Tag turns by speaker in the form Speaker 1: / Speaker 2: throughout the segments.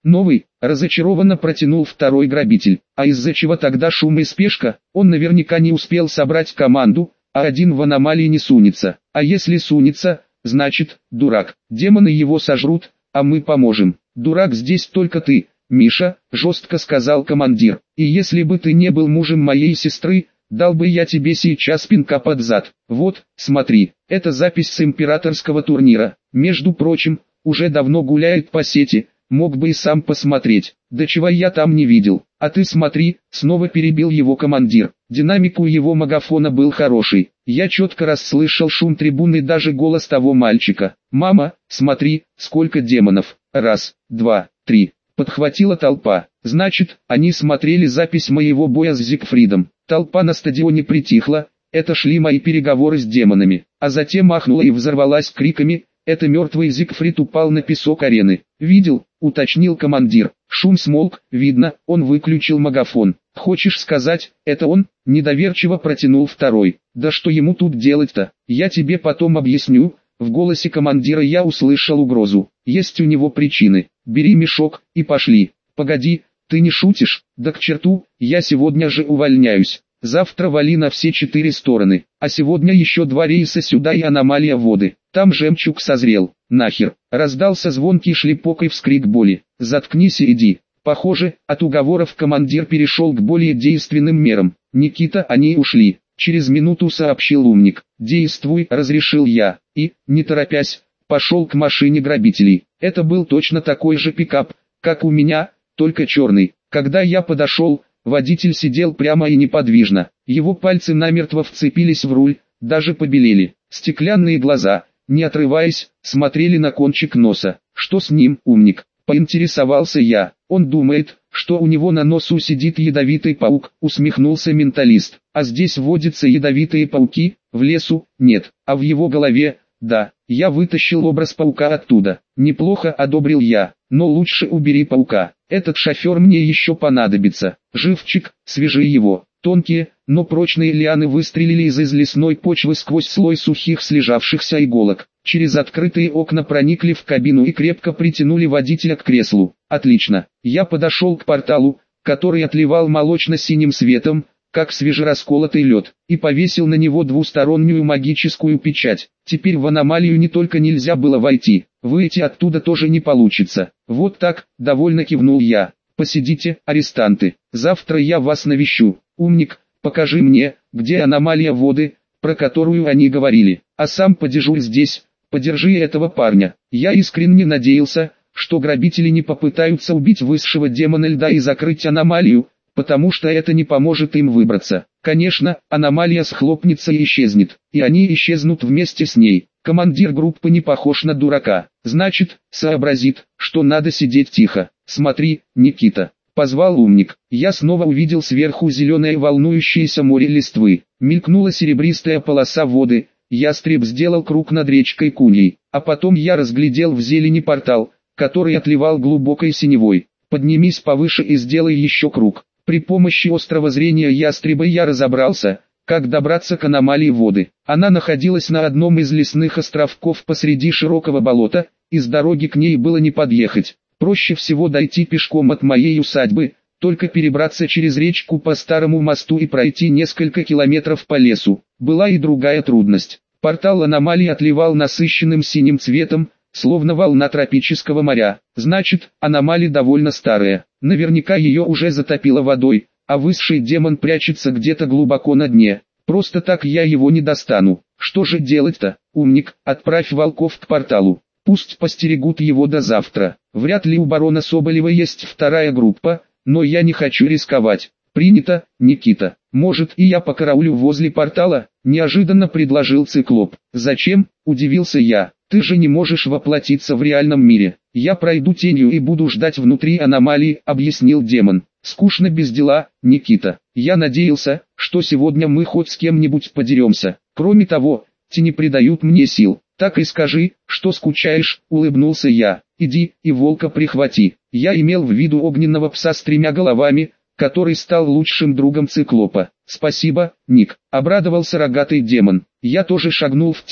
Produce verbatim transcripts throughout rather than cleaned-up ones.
Speaker 1: Новый, разочарованно протянул второй грабитель. А из-за чего тогда шум и спешка? Он наверняка не успел собрать команду, а один в аномалии не сунется. А если сунется, значит, дурак. Демоны его сожрут, а мы поможем. Дурак здесь только ты, Миша, жестко сказал командир. И если бы ты не был мужем моей сестры, дал бы я тебе сейчас пинка под зад. Вот, смотри, это запись с императорского турнира. Между прочим, уже давно гуляет по сети, мог бы и сам посмотреть. Да чего я там не видел. А ты смотри, снова перебил его командир. Динамик у его магафона был хороший. Я четко расслышал шум трибуны и даже голос того мальчика. «Мама, смотри, сколько демонов! Раз, два, три!» Подхватила толпа. Значит, они смотрели запись моего боя с Зигфридом. Толпа на стадионе притихла, это шли мои переговоры с демонами. А затем ахнула и взорвалась криками: «Это мертвый Зигфрид упал на песок арены!» «Видел?» — уточнил командир. Шум смолк, видно, он выключил магафон. «Хочешь сказать, это он?» — недоверчиво протянул второй. «Да что ему тут делать-то? Я тебе потом объясню». В голосе командира я услышал угрозу. Есть у него причины. Бери мешок и пошли. Погоди, ты не шутишь? Да к черту, я сегодня же увольняюсь. Завтра вали на все четыре стороны. А сегодня еще два рейса сюда и аномалия воды. Там жемчуг созрел. Нахер. Раздался звонкий шлепок и вскрик боли. Заткнись и иди. Похоже, от уговоров командир перешел к более действенным мерам. Никита, они ушли. Через минуту сообщил умник. «Действуй», — разрешил я, и, не торопясь, пошел к машине грабителей. Это был точно такой же пикап, как у меня, только черный. Когда я подошел, водитель сидел прямо и неподвижно. Его пальцы намертво вцепились в руль, даже побелели. Стеклянные глаза, не отрываясь, смотрели на кончик носа. «Что с ним, умник?» — поинтересовался я. «Он думает, что у него на носу сидит ядовитый паук», — усмехнулся менталист. «А здесь водятся ядовитые пауки? В лесу? Нет. А в его голове? Да». Я вытащил образ паука оттуда. «Неплохо», — одобрил я. «Но лучше убери паука. Этот шофер мне еще понадобится. Живчик, свяжи его». Тонкие, но прочные лианы выстрелили из лесной почвы сквозь слой сухих слежавшихся иголок. Через открытые окна проникли в кабину и крепко притянули водителя к креслу. Отлично. Я подошел к порталу, который отливал молочно-синим светом, как свежерасколотый лед, и повесил на него двустороннюю магическую печать. Теперь в аномалию не только нельзя было войти, выйти оттуда тоже не получится. Вот так, довольно кивнул я. Посидите, арестанты, завтра я вас навещу. Умник, покажи мне, где аномалия воды, про которую они говорили, а сам подежурь здесь, подержи этого парня. Я искренне надеялся, что грабители не попытаются убить высшего демона льда и закрыть аномалию, потому что это не поможет им выбраться. Конечно, аномалия схлопнется и исчезнет, и они исчезнут вместе с ней. Командир группы не похож на дурака, значит, сообразит, что надо сидеть тихо. Смотри, Никита. Позвал умник. Я снова увидел сверху зеленое волнующееся море листвы. Мелькнула серебристая полоса воды. Ястреб сделал круг над речкой Куньей. А потом я разглядел в зелени портал, который отливал глубокой синевой. Поднимись повыше и сделай еще круг. При помощи острого зрения ястреба я разобрался, как добраться к аномалии воды. Она находилась на одном из лесных островков посреди широкого болота, и с дороги к ней было не подъехать. Проще всего дойти пешком от моей усадьбы, только перебраться через речку по старому мосту и пройти несколько километров по лесу. Была и другая трудность. Портал аномалии отливал насыщенным синим цветом, словно волна тропического моря. Значит, аномалия довольно старая. Наверняка ее уже затопило водой, а высший демон прячется где-то глубоко на дне. Просто так я его не достану. Что же делать-то? Умник, отправь волков к порталу. Пусть постерегут его до завтра. Вряд ли у барона Соболева есть вторая группа, но я не хочу рисковать. Принято, Никита. Может, и я покараулю возле портала? Неожиданно предложил циклоп. Зачем? Удивился я. Ты же не можешь воплотиться в реальном мире. Я пройду тенью и буду ждать внутри аномалии, объяснил демон. Скучно без дела, Никита. Я надеялся, что сегодня мы хоть с кем-нибудь подеремся. Кроме того, тени придают мне сил. Так и скажи, что скучаешь, улыбнулся я. Иди и волка прихвати. Я имел в виду огненного пса с тремя головами, который стал лучшим другом циклопа. Спасибо, Ник, обрадовался рогатый демон. Я тоже шагнул в тень,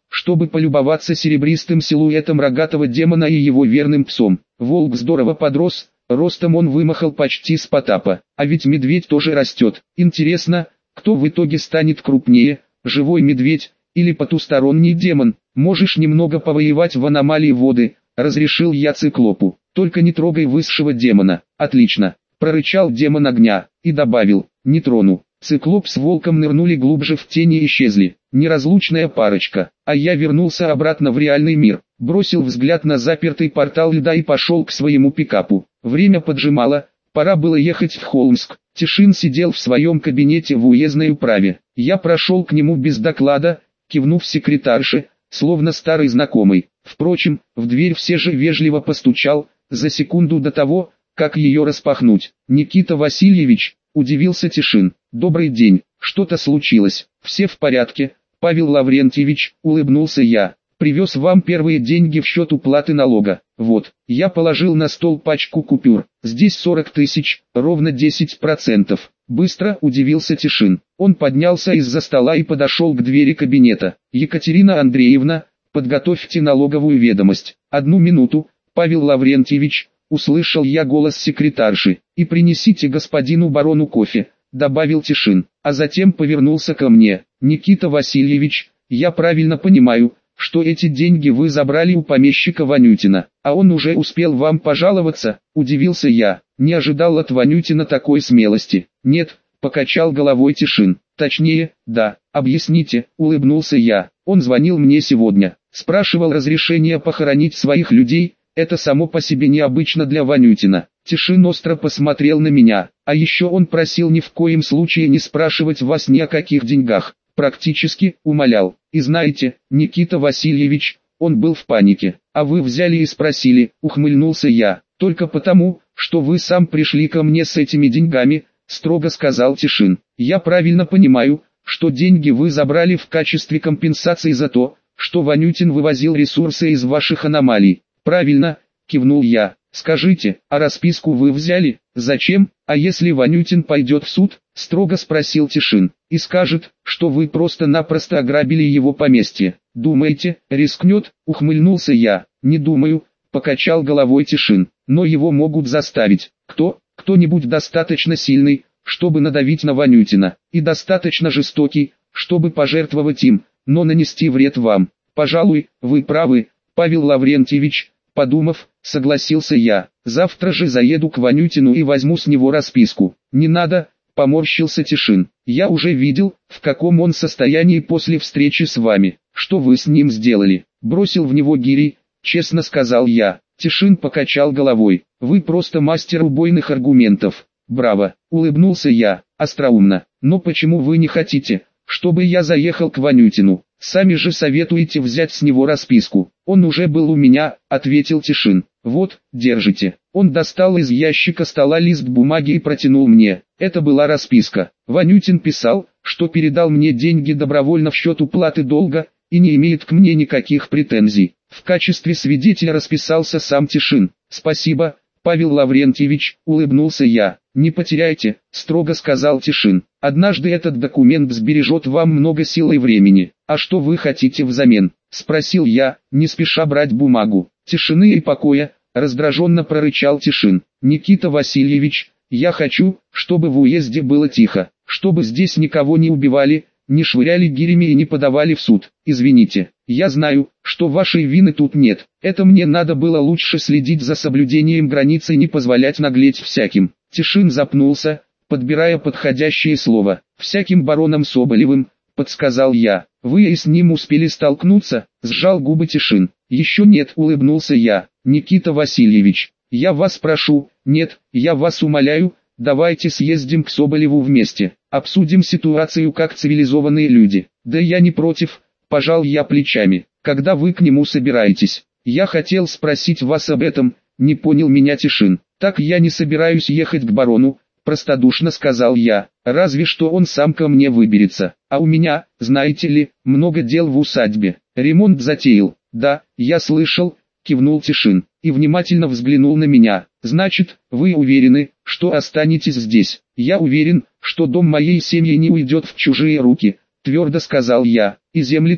Speaker 1: чтобы полюбоваться серебристым силуэтом рогатого демона и его верным псом. Волк здорово подрос, ростом он вымахал почти с Потапа, а ведь медведь тоже растет. Интересно, кто в итоге станет крупнее, живой медведь или потусторонний демон? Можешь немного повоевать в аномалии воды, разрешил я циклопу. Только не трогай высшего демона. Отлично, прорычал демон огня, и добавил, не трону. Циклоп с волком нырнули глубже в тени и исчезли. Неразлучная парочка. А я вернулся обратно в реальный мир, бросил взгляд на запертый портал льда и пошел к своему пикапу. Время поджимало, пора было ехать в Холмск. Тишин сидел в своем кабинете в уездной управе. Я прошел к нему без доклада, кивнув секретарше, словно старый знакомый. Впрочем, в дверь все же вежливо постучал, за секунду до того, как ее распахнуть. «Никита Васильевич», — удивился Тишин. «Добрый день, что-то случилось?» «Все в порядке, Павел Лаврентьевич», — улыбнулся я. «Привез вам первые деньги в счет уплаты налога. Вот». Я положил на стол пачку купюр. «Здесь сорок тысяч, ровно десять процентов. Быстро, удивился Тишин. Он поднялся из-за стола и подошел к двери кабинета. «Екатерина Андреевна, подготовьте налоговую ведомость». «Одну минуту, Павел Лаврентьевич», — услышал я голос секретарши. «И принесите господину барону кофе», — добавил Тишин. А затем повернулся ко мне. «Никита Васильевич, я правильно понимаю, что эти деньги вы забрали у помещика Ванютина, а он уже успел вам пожаловаться?» — удивился я. Не ожидал от Ванютина такой смелости. «Нет», — покачал головой Тишин. «Точнее, да, объясните», — улыбнулся я. «Он звонил мне сегодня, спрашивал разрешения похоронить своих людей, это само по себе необычно для Ванютина». Тишин остро посмотрел на меня. «А еще он просил ни в коем случае не спрашивать вас ни о каких деньгах. Практически умолял. И знаете, Никита Васильевич, он был в панике. А вы взяли и спросили», — ухмыльнулся я. «Только потому, что вы сам пришли ко мне с этими деньгами», — строго сказал Тишин. «Я правильно понимаю, что деньги вы забрали в качестве компенсации за то, что Ванютин вывозил ресурсы из ваших аномалий?» «Правильно», — кивнул я. «Скажите, а расписку вы взяли? Зачем? А если Ванютин пойдет в суд?» — строго спросил Тишин. «И скажет, что вы просто-напросто ограбили его поместье. Думаете, рискнет?» — ухмыльнулся я. «Не думаю», — покачал головой Тишин. «Но его могут заставить. Кто? Кто-нибудь достаточно сильный, чтобы надавить на Ванютина, и достаточно жестокий, чтобы пожертвовать им, но нанести вред вам. Пожалуй, вы правы, Павел Лаврентьевич». Подумав, согласился я. «Завтра же заеду к Ванютину и возьму с него расписку». «Не надо», — поморщился Тишин. «Я уже видел, в каком он состоянии после встречи с вами. Что вы с ним сделали?» «Бросил в него гири», — честно сказал я. Тишин покачал головой. «Вы просто мастер убойных аргументов». «Браво», — улыбнулся я, остроумно. «Но почему вы не хотите, чтобы я заехал к Ванютину? Сами же советуете взять с него расписку». «Он уже был у меня», — ответил Тишин. «Вот, держите». Он достал из ящика стола лист бумаги и протянул мне. Это была расписка. Ванютин писал, что передал мне деньги добровольно в счет уплаты долга, и не имеет к мне никаких претензий. В качестве свидетеля расписался сам Тишин. «Спасибо, Павел Лаврентьевич», — улыбнулся я. «Не потеряйте», — строго сказал Тишин. «Однажды этот документ сбережет вам много сил и времени». «А что вы хотите взамен?» — спросил я, не спеша брать бумагу. «Тишины и покоя», — раздраженно прорычал Тишин. «Никита Васильевич, я хочу, чтобы в уезде было тихо, чтобы здесь никого не убивали, не швыряли гирями и не подавали в суд. Извините, я знаю, что вашей вины тут нет. Это мне надо было лучше следить за соблюдением границ и не позволять наглеть всяким». Тишин запнулся, подбирая подходящее слово. «Всяким бароном Соболевым», — подсказал я. «Вы и с ним успели столкнуться?» — сжал губы Тишин. «Еще нет», — улыбнулся я. «Никита Васильевич, я вас прошу, нет, я вас умоляю, давайте съездим к Соболеву вместе, обсудим ситуацию как цивилизованные люди». «Да я не против», — пожал я плечами. «Когда вы к нему собираетесь?» «Я хотел спросить вас об этом», — не понял меня Тишин. «Так я не собираюсь ехать к барону», — простодушно сказал я, «разве что он сам ко мне выберется. А у меня, знаете ли, много дел в усадьбе. Ремонт затеял». «Да, я слышал», — кивнул Тишин, и внимательно взглянул на меня. «Значит, вы уверены, что останетесь здесь?» «Я уверен, что дом моей семьи не уйдет в чужие руки», — твердо сказал я, — «и земли тоже».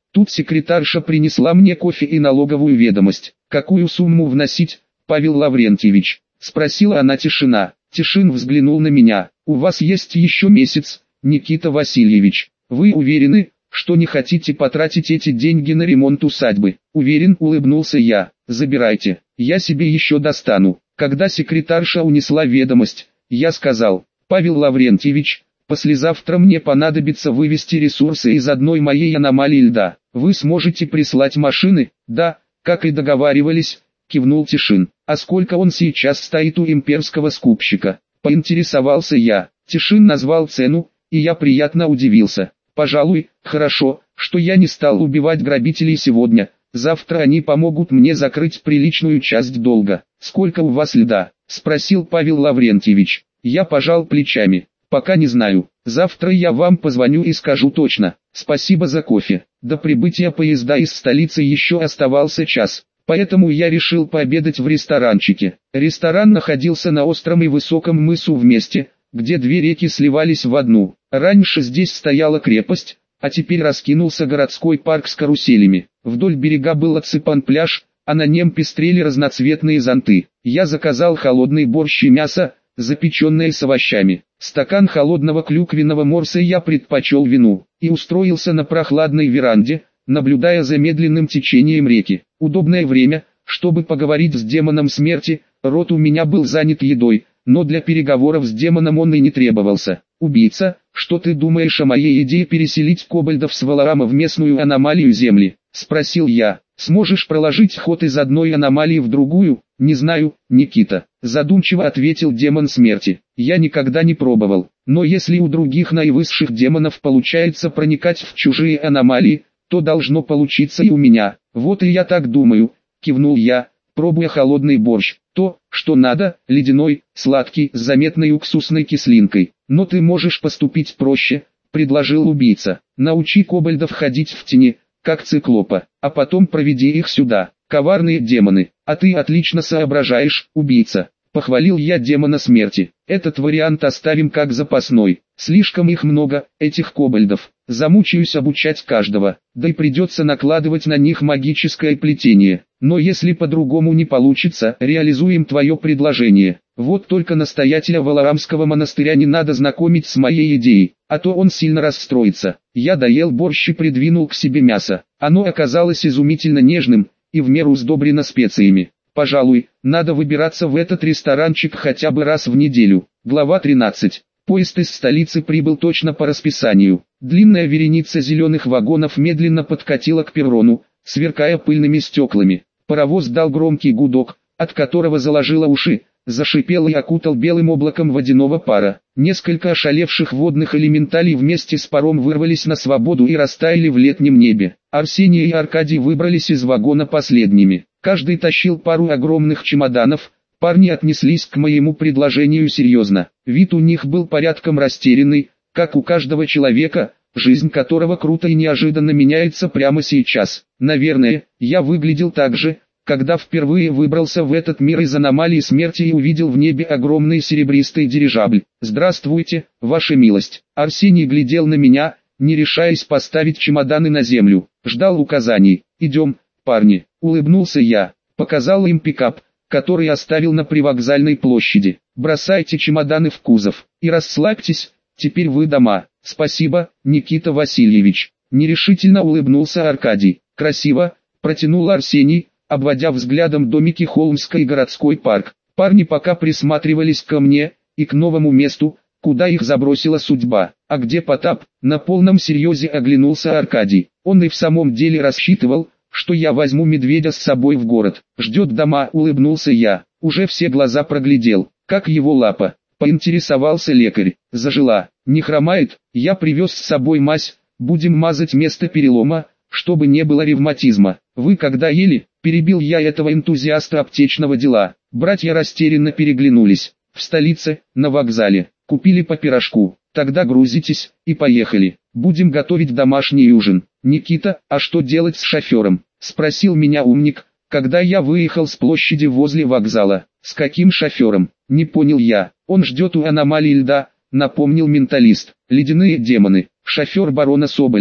Speaker 1: Тут секретарша принесла мне кофе и налоговую ведомость. «Какую сумму вносить, Павел Лаврентьевич?» — спросила она. Тишина. Тишин взглянул на меня. «У вас есть еще месяц, Никита Васильевич. Вы уверены, что не хотите потратить эти деньги на ремонт усадьбы?» «Уверен», — улыбнулся я. «Забирайте, я себе еще достану». Когда секретарша унесла ведомость, я сказал: «Павел Лаврентьевич, послезавтра мне понадобится вывести ресурсы из одной моей аномалии льда. Вы сможете прислать машины?» «Да, как и договаривались», — кивнул Тишин. «А сколько он сейчас стоит у имперского скупщика?» — поинтересовался я. Тишин назвал цену, и я приятно удивился. «Пожалуй, хорошо, что я не стал убивать грабителей сегодня. Завтра они помогут мне закрыть приличную часть долга». «Сколько у вас льда?» — спросил Павел Лаврентьевич. Я пожал плечами. «Пока не знаю. Завтра я вам позвоню и скажу точно. Спасибо за кофе». До прибытия поезда из столицы еще оставался час, поэтому я решил пообедать в ресторанчике. Ресторан находился на остром и высоком мысу в месте, где две реки сливались в одну. Раньше здесь стояла крепость, а теперь раскинулся городской парк с каруселями. Вдоль берега был отсыпан пляж, а на нем пестрели разноцветные зонты. Я заказал холодный борщ и мясо, запеченное с овощами. Стакан холодного клюквенного морса я предпочел вину, и устроился на прохладной веранде, наблюдая за медленным течением реки. Удобное время, чтобы поговорить с демоном смерти. Рот у меня был занят едой, но для переговоров с демоном он и не требовался. «Убийца, что ты думаешь о моей идее переселить кобальдов с Валаама в местную аномалию Земли?» — спросил я. «Сможешь проложить ход из одной аномалии в другую?» «Не знаю, Никита», — задумчиво ответил демон смерти. «Я никогда не пробовал, но если у других наивысших демонов получается проникать в чужие аномалии, то должно получиться и у меня». «Вот и я так думаю», — кивнул я, пробуя холодный борщ. «То, что надо, ледяной, сладкий, с заметной уксусной кислинкой. Но ты можешь поступить проще», — предложил убийца. «Научи кобальдов ходить в тени, как циклопа, а потом проведи их сюда. Коварные демоны, а ты отлично соображаешь, убийца», — похвалил я демона смерти. «Этот вариант оставим как запасной. Слишком их много, этих кобальдов. Замучаюсь обучать каждого, да и придется накладывать на них магическое плетение. Но если по-другому не получится, реализуем твое предложение. Вот только настоятеля Валаамского монастыря не надо знакомить с моей идеей, а то он сильно расстроится». Я доел борщ и придвинул к себе мясо. Оно оказалось изумительно нежным и в меру сдобрено специями. «Пожалуй, надо выбираться в этот ресторанчик хотя бы раз в неделю». Глава тринадцать. Поезд из столицы прибыл точно по расписанию. Длинная вереница зеленых вагонов медленно подкатила к перрону, сверкая пыльными стеклами. Паровоз дал громкий гудок, от которого заложило уши, зашипел и окутал белым облаком водяного пара. Несколько ошалевших водных элементалей вместе с паром вырвались на свободу и растаяли в летнем небе. Арсений и Аркадий выбрались из вагона последними. Каждый тащил пару огромных чемоданов. Парни отнеслись к моему предложению серьезно. Вид у них был порядком растерянный, как у каждого человека, жизнь которого круто и неожиданно меняется прямо сейчас. Наверное, я выглядел так же, когда впервые выбрался в этот мир из аномалии смерти и увидел в небе огромный серебристый дирижабль. «Здравствуйте, ваша милость». Арсений глядел на меня, не решаясь поставить чемоданы на землю. Ждал указаний. «Идем, парни», — улыбнулся я. Показал им пикап, который оставил на привокзальной площади. «Бросайте чемоданы в кузов и расслабьтесь, теперь вы дома». «Спасибо, Никита Васильевич», — нерешительно улыбнулся Аркадий. «Красиво», — протянул Арсений, обводя взглядом домики Холмска и городской парк. Парни пока присматривались ко мне и к новому месту, куда их забросила судьба. «А где Потап?» — на полном серьезе оглянулся Аркадий. Он и в самом деле рассчитывал, что я возьму медведя с собой в город. «Ждет дома», — улыбнулся я. Уже все глаза проглядел. «Как его лапа?» — поинтересовался лекарь. «Зажила. Не хромает. Я привез с собой мазь. Будем мазать место перелома, чтобы не было ревматизма». «Вы когда ели?» — перебил я этого энтузиаста аптечного дела. Братья растерянно переглянулись. «В столице, на вокзале. Купили по пирожку». «Тогда грузитесь, и поехали. Будем готовить домашний ужин». «Никита, а что делать с шофером?» — спросил меня умник, когда я выехал с площади возле вокзала. «С каким шофером?» — не понял я. «Он ждет у аномалии льда», — напомнил менталист. «Ледяные демоны. Шофер барона Соболева».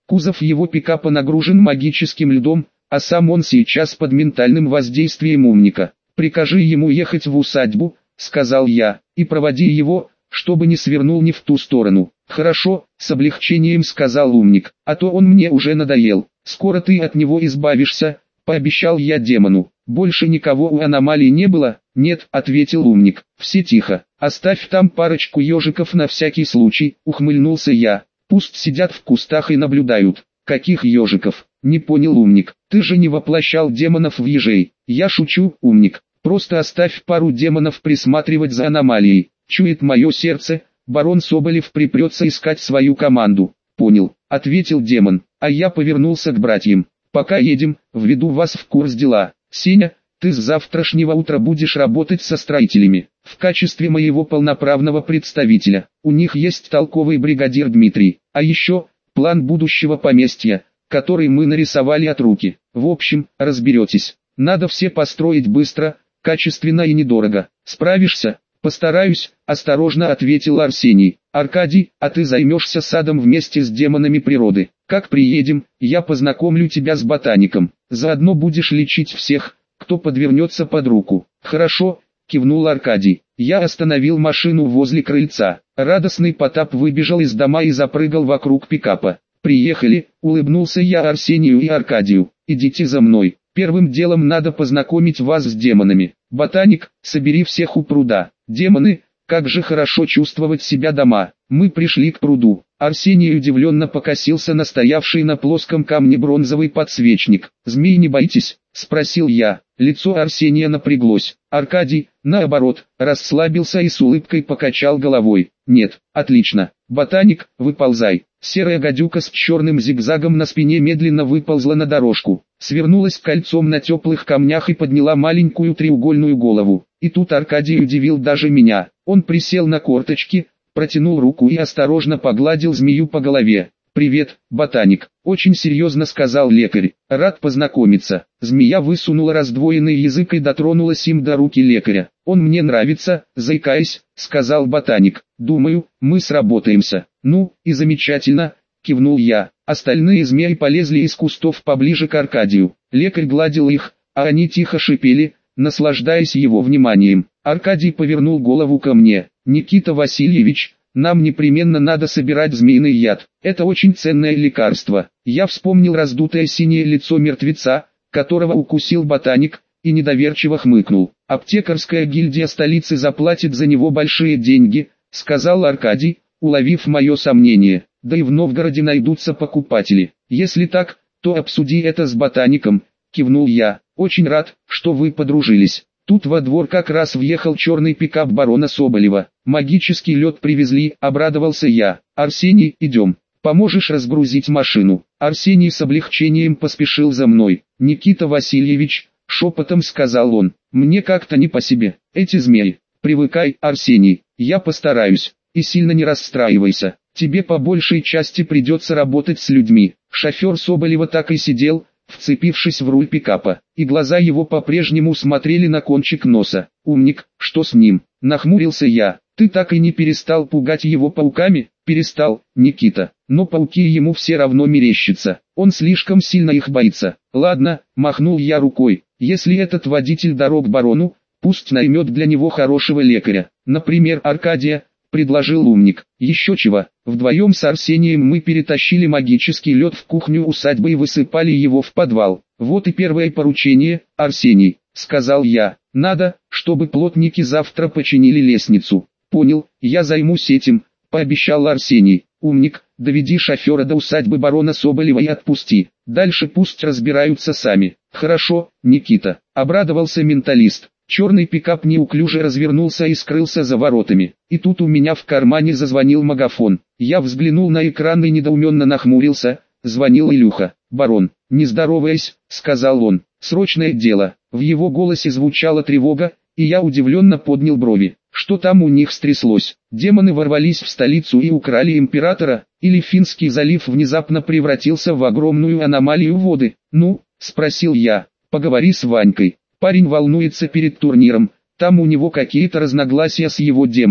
Speaker 1: Кузов его пикапа нагружен магическим льдом, а сам он сейчас под ментальным воздействием умника. «Прикажи ему ехать в усадьбу», — сказал я, — «и проводи его, чтобы не свернул ни в ту сторону». «Хорошо», — с облегчением сказал умник, — «а то он мне уже надоел. Скоро ты от него избавишься», — пообещал я демону. «Больше никого у аномалии не было?» «Нет», — ответил умник. «Все тихо. Оставь там парочку ежиков на всякий случай», — ухмыльнулся я. «Пусть сидят в кустах и наблюдают». «Каких ежиков?» — не понял умник. «Ты же не воплощал демонов в ежей». «Я шучу, умник. Просто оставь пару демонов присматривать за аномалией. Чует мое сердце, барон Соболев припрется искать свою команду». «Понял», — ответил демон, а я повернулся к братьям. «Пока едем, введу вас в курс дела. Сеня, ты с завтрашнего утра будешь работать со строителями, в качестве моего полноправного представителя. У них есть толковый бригадир Дмитрий, а еще план будущего поместья, который мы нарисовали от руки. В общем, разберетесь. Надо все построить быстро, качественно и недорого. Справишься?» «Постараюсь», — осторожно ответил Арсений. «Аркадий, а ты займешься садом вместе с демонами природы. Как приедем, я познакомлю тебя с ботаником. Заодно будешь лечить всех, кто подвернется под руку». «Хорошо», — кивнул Аркадий. Я остановил машину возле крыльца. Радостный Потап выбежал из дома и запрыгал вокруг пикапа. «Приехали», — улыбнулся я Арсению и Аркадию. «Идите за мной. Первым делом надо познакомить вас с демонами. Ботаник, собери всех у пруда». «Демоны, как же хорошо чувствовать себя дома». Мы пришли к пруду. Арсений удивленно покосился на стоявший на плоском камне бронзовый подсвечник. «Змей не боитесь?» — спросил я. Лицо Арсения напряглось. Аркадий, наоборот, расслабился и с улыбкой покачал головой. «Нет, отлично. Ботаник, выползай». Серая гадюка с черным зигзагом на спине медленно выползла на дорожку, свернулась кольцом на теплых камнях и подняла маленькую треугольную голову. И тут Аркадий удивил даже меня. Он присел на корточки, протянул руку и осторожно погладил змею по голове. «Привет, ботаник», — очень серьезно сказал лекарь. «Рад познакомиться». Змея высунула раздвоенный язык и дотронулась им до руки лекаря. «Он мне нравится», — заикаясь, сказал ботаник. «Думаю, мы сработаемся». «Ну, и замечательно», — кивнул я. Остальные змеи полезли из кустов поближе к Аркадию. Лекарь гладил их, а они тихо шипели, наслаждаясь его вниманием. Аркадий повернул голову ко мне. «Никита Васильевич, нам непременно надо собирать змеиный яд. Это очень ценное лекарство». Я вспомнил раздутое синее лицо мертвеца, которого укусил ботаник, и недоверчиво хмыкнул. «Аптекарская гильдия столицы заплатит за него большие деньги», — сказал Аркадий, уловив мое сомнение. «Да и в Новгороде найдутся покупатели. Если так, то обсуди это с ботаником», — кивнул я. «Очень рад, что вы подружились». Тут во двор как раз въехал черный пикап барона Соболева. «Магический лед привезли», — обрадовался я. «Арсений, идем. Поможешь разгрузить машину». Арсений с облегчением поспешил за мной. «Никита Васильевич», — шепотом сказал он, — «мне как-то не по себе. Эти змеи». «Привыкай, Арсений, я постараюсь. И сильно не расстраивайся. Тебе по большей части придется работать с людьми». Шофер Соболева так и сидел, вцепившись в руль пикапа, и глаза его по-прежнему смотрели на кончик носа. «Умник, что с ним?» — нахмурился я. «Ты так и не перестал пугать его пауками?» «Перестал, Никита, но пауки ему все равно мерещатся. Он слишком сильно их боится». «Ладно», — махнул я рукой, — «если этот водитель дорог барону, пусть наймет для него хорошего лекаря, например Аркадия», — предложил умник. «Еще чего». Вдвоем с Арсением мы перетащили магический лед в кухню усадьбы и высыпали его в подвал. «Вот и первое поручение, Арсений», — сказал я. «Надо, чтобы плотники завтра починили лестницу». «Понял, я займусь этим», — пообещал Арсений. «Умник, доведи шофера до усадьбы барона Соболева и отпусти. Дальше пусть разбираются сами». «Хорошо, Никита», — обрадовался менталист. Черный пикап неуклюже развернулся и скрылся за воротами. И тут у меня в кармане зазвонил магафон. Я взглянул на экран и недоуменно нахмурился. Звонил Илюха. «Барон, не здороваясь», — сказал он. «Срочное дело». В его голосе звучала тревога, и я удивленно поднял брови. Что там у них стряслось? Демоны ворвались в столицу и украли императора, или Финский залив внезапно превратился в огромную аномалию воды? «Ну?» — спросил я. «Поговори с Ванькой. Парень волнуется перед турниром, там у него какие-то разногласия с его демоном».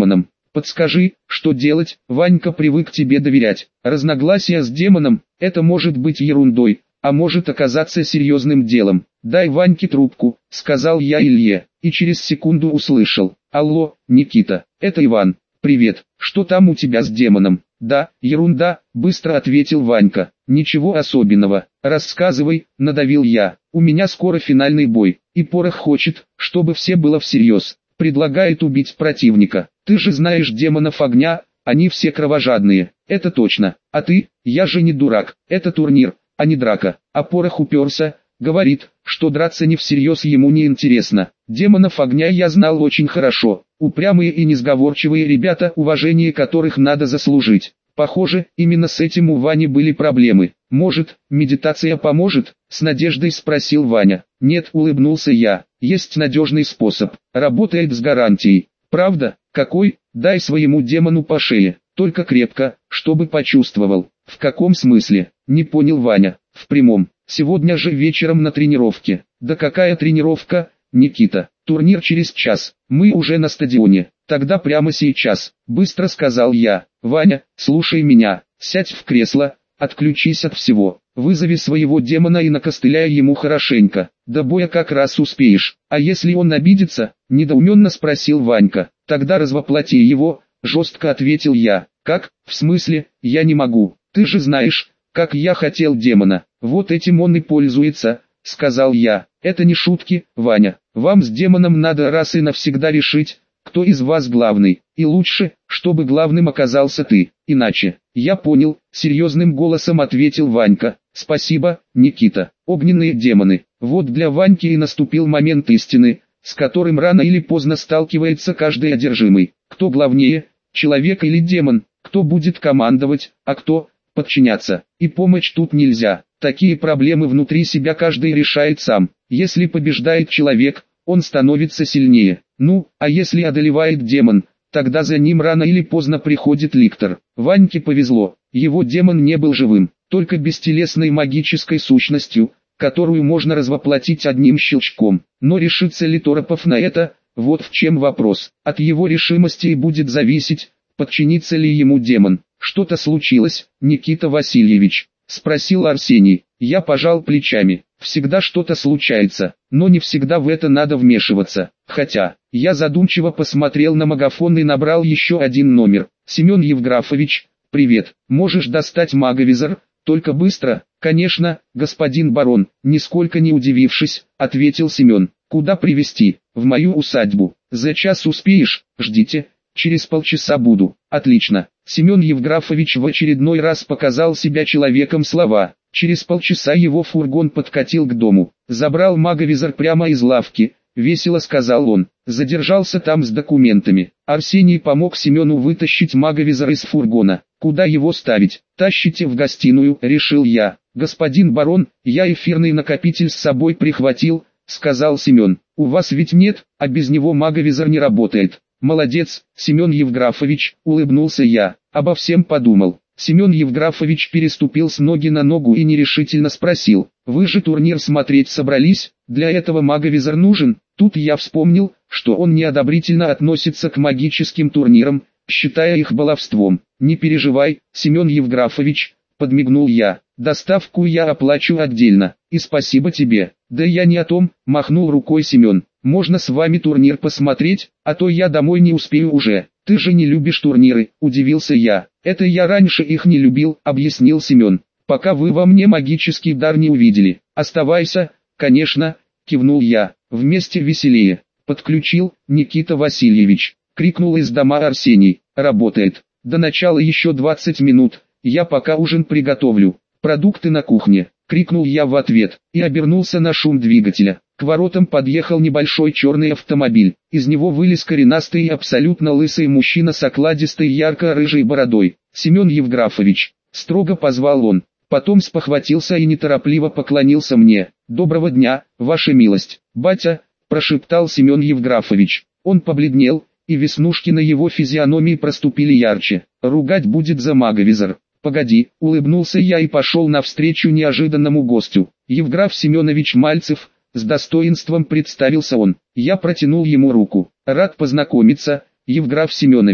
Speaker 1: Подскажи, что делать, Ванька привык тебе доверять. Разногласия с демоном, это может быть ерундой, а может оказаться серьезным делом. Дай Ваньке трубку, сказал я Илье, и через секунду услышал. Алло, Никита, это Иван. Привет, что там у тебя с демоном? Да, ерунда, быстро ответил Ванька. Ничего особенного, рассказывай, надавил я. У меня скоро финальный бой, и Порох хочет, чтобы все было всерьез. Предлагает убить противника. Ты же знаешь демонов огня, они все кровожадные, это точно. А ты, я же не дурак, это турнир, а не драка. А Порох уперся, говорит, что драться не всерьез ему не интересно. Демонов огня я знал очень хорошо. Упрямые и несговорчивые ребята, уважение которых надо заслужить. Похоже, именно с этим у Вани были проблемы. Может, медитация поможет? С надеждой спросил Ваня. Нет, улыбнулся я. Есть надежный способ. Работает с гарантией. Правда? Какой? Дай своему демону по шее. Только крепко, чтобы почувствовал. В каком смысле? Не понял Ваня. В прямом. Сегодня же вечером на тренировке. Да какая тренировка, Никита? Турнир через час. Мы уже на стадионе. Тогда прямо сейчас. Быстро сказал я. Ваня, слушай меня. Сядь в кресло. Отключись от всего. Вызови своего демона и накостыляй ему хорошенько. До боя как раз успеешь. А если он обидится? Недоуменно спросил Ванька. Тогда развоплоти его. Жестко ответил я. Как? В смысле? Я не могу. Ты же знаешь, как я хотел демона. Вот этим он и пользуется, сказал я. Это не шутки, Ваня. Вам с демоном надо раз и навсегда решить, кто из вас главный. И лучше, чтобы главным оказался ты. Иначе. Я понял, серьезным голосом ответил Ванька. Спасибо, Никита. Огненные демоны. Вот для Ваньки и наступил момент истины, с которым рано или поздно сталкивается каждый одержимый. Кто главнее, человек или демон? Кто будет командовать, а кто подчиняться? И помочь тут нельзя. Такие проблемы внутри себя каждый решает сам. Если побеждает человек, он становится сильнее. Ну, а если одолевает демон, тогда за ним рано или поздно приходит ликтор. Ваньке повезло, его демон не был живым, только бестелесной магической сущностью, которую можно развоплотить одним щелчком. Но решится ли Торопов на это? Вот в чем вопрос. От его решимости и будет зависеть, подчинится ли ему демон. Что-то случилось, Никита Васильевич? Спросил Арсений. Я пожал плечами. Всегда что-то случается, но не всегда в это надо вмешиваться. Хотя, я задумчиво посмотрел на магафон и набрал еще один номер. Семен Евграфович, привет. Можешь достать маговизор? Только быстро. Конечно, господин барон, нисколько не удивившись, ответил Семен. Куда привезти? В мою усадьбу. За час успеешь? Ждите. Через полчаса буду. Отлично. Семен Евграфович в очередной раз показал себя человеком слова. Через полчаса его фургон подкатил к дому. Забрал маговизор прямо из лавки. Весело сказал он. Задержался там с документами. Арсений помог Семену вытащить маговизор из фургона. Куда его ставить? Тащите в гостиную, решил я. Господин барон, я эфирный накопитель с собой прихватил, сказал Семен. У вас ведь нет, а без него маговизор не работает. Молодец, Семен Евграфович, улыбнулся я. Обо всем подумал. Семен Евграфович переступил с ноги на ногу и нерешительно спросил. Вы же турнир смотреть собрались? Для этого маговизор нужен? Тут я вспомнил, что он неодобрительно относится к магическим турнирам, считая их баловством. Не переживай, Семен Евграфович, подмигнул я. Доставку я оплачу отдельно. И спасибо тебе. Да я не о том, махнул рукой Семен. Можно с вами турнир посмотреть, а то я домой не успею уже. Ты же не любишь турниры, удивился я. Это я раньше их не любил, объяснил Семен. Пока вы во мне магический дар не увидели. Оставайся, конечно, кивнул я. Вместе веселее. Подключил, Никита Васильевич. Крикнул из дома Арсений. Работает. До начала еще двадцать минут. Я пока ужин приготовлю. Продукты на кухне. Крикнул я в ответ, и обернулся на шум двигателя. К воротам подъехал небольшой черный автомобиль. Из него вылез коренастый и абсолютно лысый мужчина с окладистой ярко-рыжей бородой. «Семен Евграфович», — строго позвал он. Потом спохватился и неторопливо поклонился мне. «Доброго дня, ваша милость». «Батя», — прошептал Семен Евграфович. Он побледнел, и веснушки на его физиономии проступили ярче. «Ругать будет за маговизор». «Погоди», — улыбнулся я и пошел навстречу неожиданному гостю. «Евграф Семенович Мальцев», — с достоинством представился он. Я протянул ему руку. «Рад познакомиться, Евграф Семенович».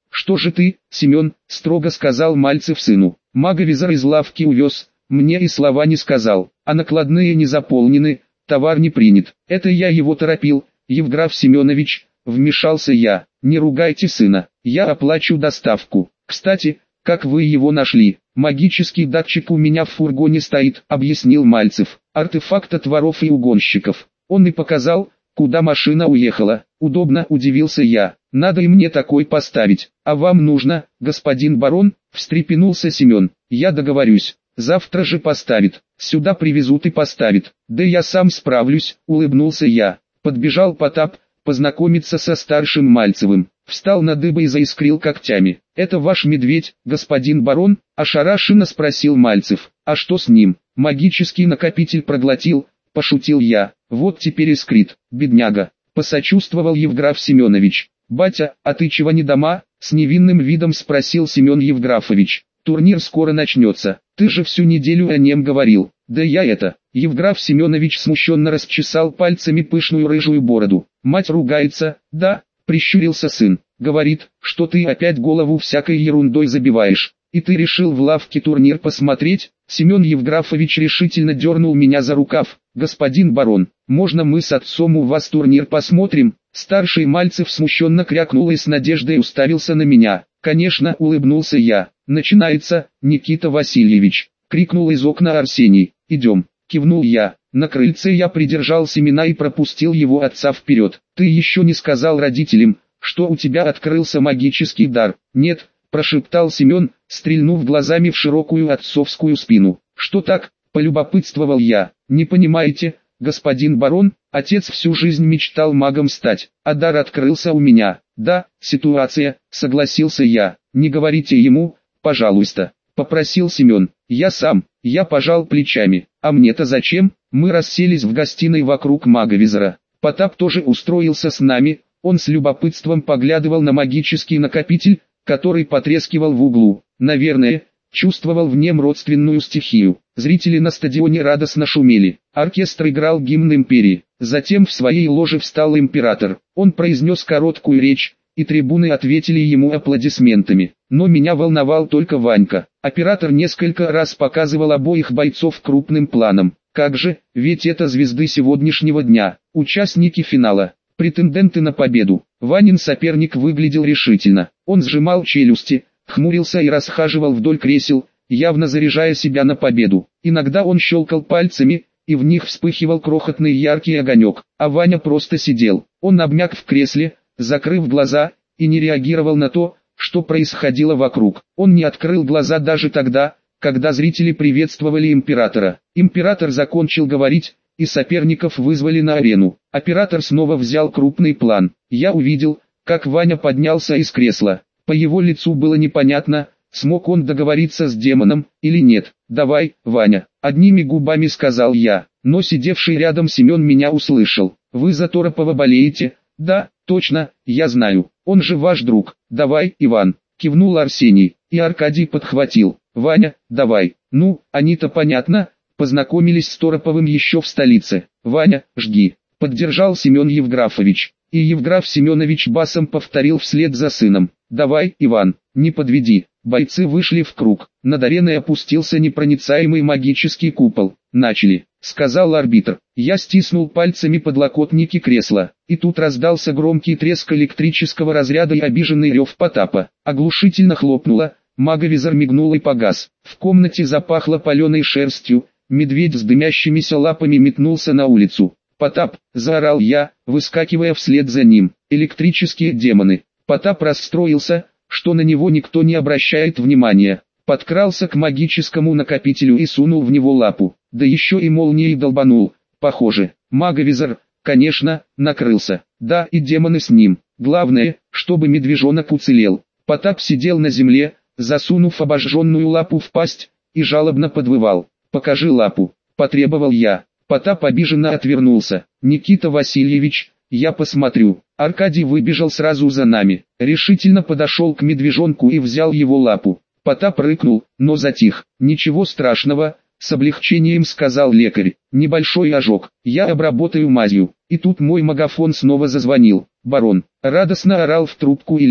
Speaker 1: «Что же ты, Семен?» — строго сказал Мальцев сыну. «Маговизор из лавки увез, мне и слова не сказал, а накладные не заполнены, товар не принят. Это я его торопил, Евграф Семенович», — вмешался я. «Не ругайте сына, я оплачу доставку. Кстати, как вы его нашли?» «Магический датчик у меня в фургоне стоит», — объяснил Мальцев. «Артефакт от воров и угонщиков». Он и показал, куда машина уехала. «Удобно», — удивился я. «Надо и мне такой поставить». «А вам нужно, господин барон?» — встрепенулся Семен. «Я договорюсь. Завтра же поставит. Сюда привезут и поставит». «Да я сам справлюсь», — улыбнулся я. Подбежал Потап, познакомиться со старшим Мальцевым. Встал на дыбы и заискрил когтями. «Это ваш медведь, господин барон?» — ошарашенно спросил Мальцев. «А что с ним? Магический накопитель проглотил», — пошутил я. «Вот теперь искрит, бедняга», — посочувствовал Евграф Семенович. «Батя, а ты чего не дома?» — с невинным видом спросил Семен Евграфович. «Турнир скоро начнется, ты же всю неделю о нем говорил». «Да я это...» — Евграф Семенович смущенно расчесал пальцами пышную рыжую бороду. «Мать ругается, да?» — прищурился сын. «Говорит, что ты опять голову всякой ерундой забиваешь. И ты решил в лавке турнир посмотреть?» Семен Евграфович решительно дернул меня за рукав. «Господин барон, можно мы с отцом у вас турнир посмотрим?» Старший Мальцев смущенно крякнул и с надеждой уставился на меня. «Конечно», — улыбнулся я. «Начинается, Никита Васильевич!» — крикнул из окна Арсений. «Идем!» — кивнул я. На крыльце я придержал Семена и пропустил его отца вперед. «Ты еще не сказал родителям, что у тебя открылся магический дар?» «Нет», — прошептал Семен, стрельнув глазами в широкую отцовскую спину. «Что так?» — полюбопытствовал я. «Не понимаете, господин барон, отец всю жизнь мечтал магом стать, а дар открылся у меня». «Да, ситуация», — согласился я. «Не говорите ему, пожалуйста», — попросил Семен. «Я сам». Я пожал плечами. «А мне-то зачем?» Мы расселись в гостиной вокруг маговизора. Потап тоже устроился с нами. Он с любопытством поглядывал на магический накопитель, который потрескивал в углу. Наверное, чувствовал в нем родственную стихию. Зрители на стадионе радостно шумели. Оркестр играл гимн империи. Затем в своей ложе встал император. Он произнес короткую речь, и трибуны ответили ему аплодисментами. Но меня волновал только Ванька. Оператор несколько раз показывал обоих бойцов крупным планом. Как же, ведь это звезды сегодняшнего дня, участники финала, претенденты на победу. Ванин соперник выглядел решительно. Он сжимал челюсти, хмурился и расхаживал вдоль кресел, явно заряжая себя на победу. Иногда он щелкал пальцами, и в них вспыхивал крохотный яркий огонек. А Ваня просто сидел. Он обмяк в кресле, закрыв глаза, и не реагировал на то, что происходило вокруг. Он не открыл глаза даже тогда, когда зрители приветствовали императора. Император закончил говорить, и соперников вызвали на арену. Оператор снова взял крупный план. Я увидел, как Ваня поднялся из кресла. По его лицу было непонятно, смог он договориться с демоном или нет. «Давай, Ваня», — одними губами сказал я. Но сидевший рядом Семен меня услышал. «Вы за Торопова болеете?» «Да, точно, я знаю, он же ваш друг». «Давай, Иван», — кивнул Арсений, и Аркадий подхватил. «Ваня, давай». «Ну, они-то понятно, познакомились с Тороповым еще в столице». «Ваня, жги», — поддержал Семен Евграфович. И Евграф Семенович басом повторил вслед за сыном. «Давай, Иван, не подведи». Бойцы вышли в круг. Над ареной опустился непроницаемый магический купол. «Начали», — сказал арбитр. Я стиснул пальцами подлокотники кресла, и тут раздался громкий треск электрического разряда и обиженный рев Потапа. Оглушительно хлопнуло, маговизор мигнул и погас. В комнате запахло паленой шерстью, медведь с дымящимися лапами метнулся на улицу. «Потап!» — заорал я, выскакивая вслед за ним. «Электрические демоны!» Потап расстроился, что на него никто не обращает внимания. Подкрался к магическому накопителю и сунул в него лапу. Да еще и молнией долбанул. Похоже, маговизор, конечно, накрылся. Да, и демоны с ним. Главное, чтобы медвежонок уцелел. Потап сидел на земле, засунув обожженную лапу в пасть, и жалобно подвывал. «Покажи лапу», — потребовал я. Потап обиженно отвернулся. «Никита Васильевич, я посмотрю». Аркадий выбежал сразу за нами, решительно подошел к медвежонку и взял его лапу. Потап рыкнул, но затих. «Ничего страшного», — с облегчением сказал лекарь. «Небольшой ожог, я обработаю мазью». И тут мой магафон снова зазвонил. «Барон», — радостно орал в трубку Илья.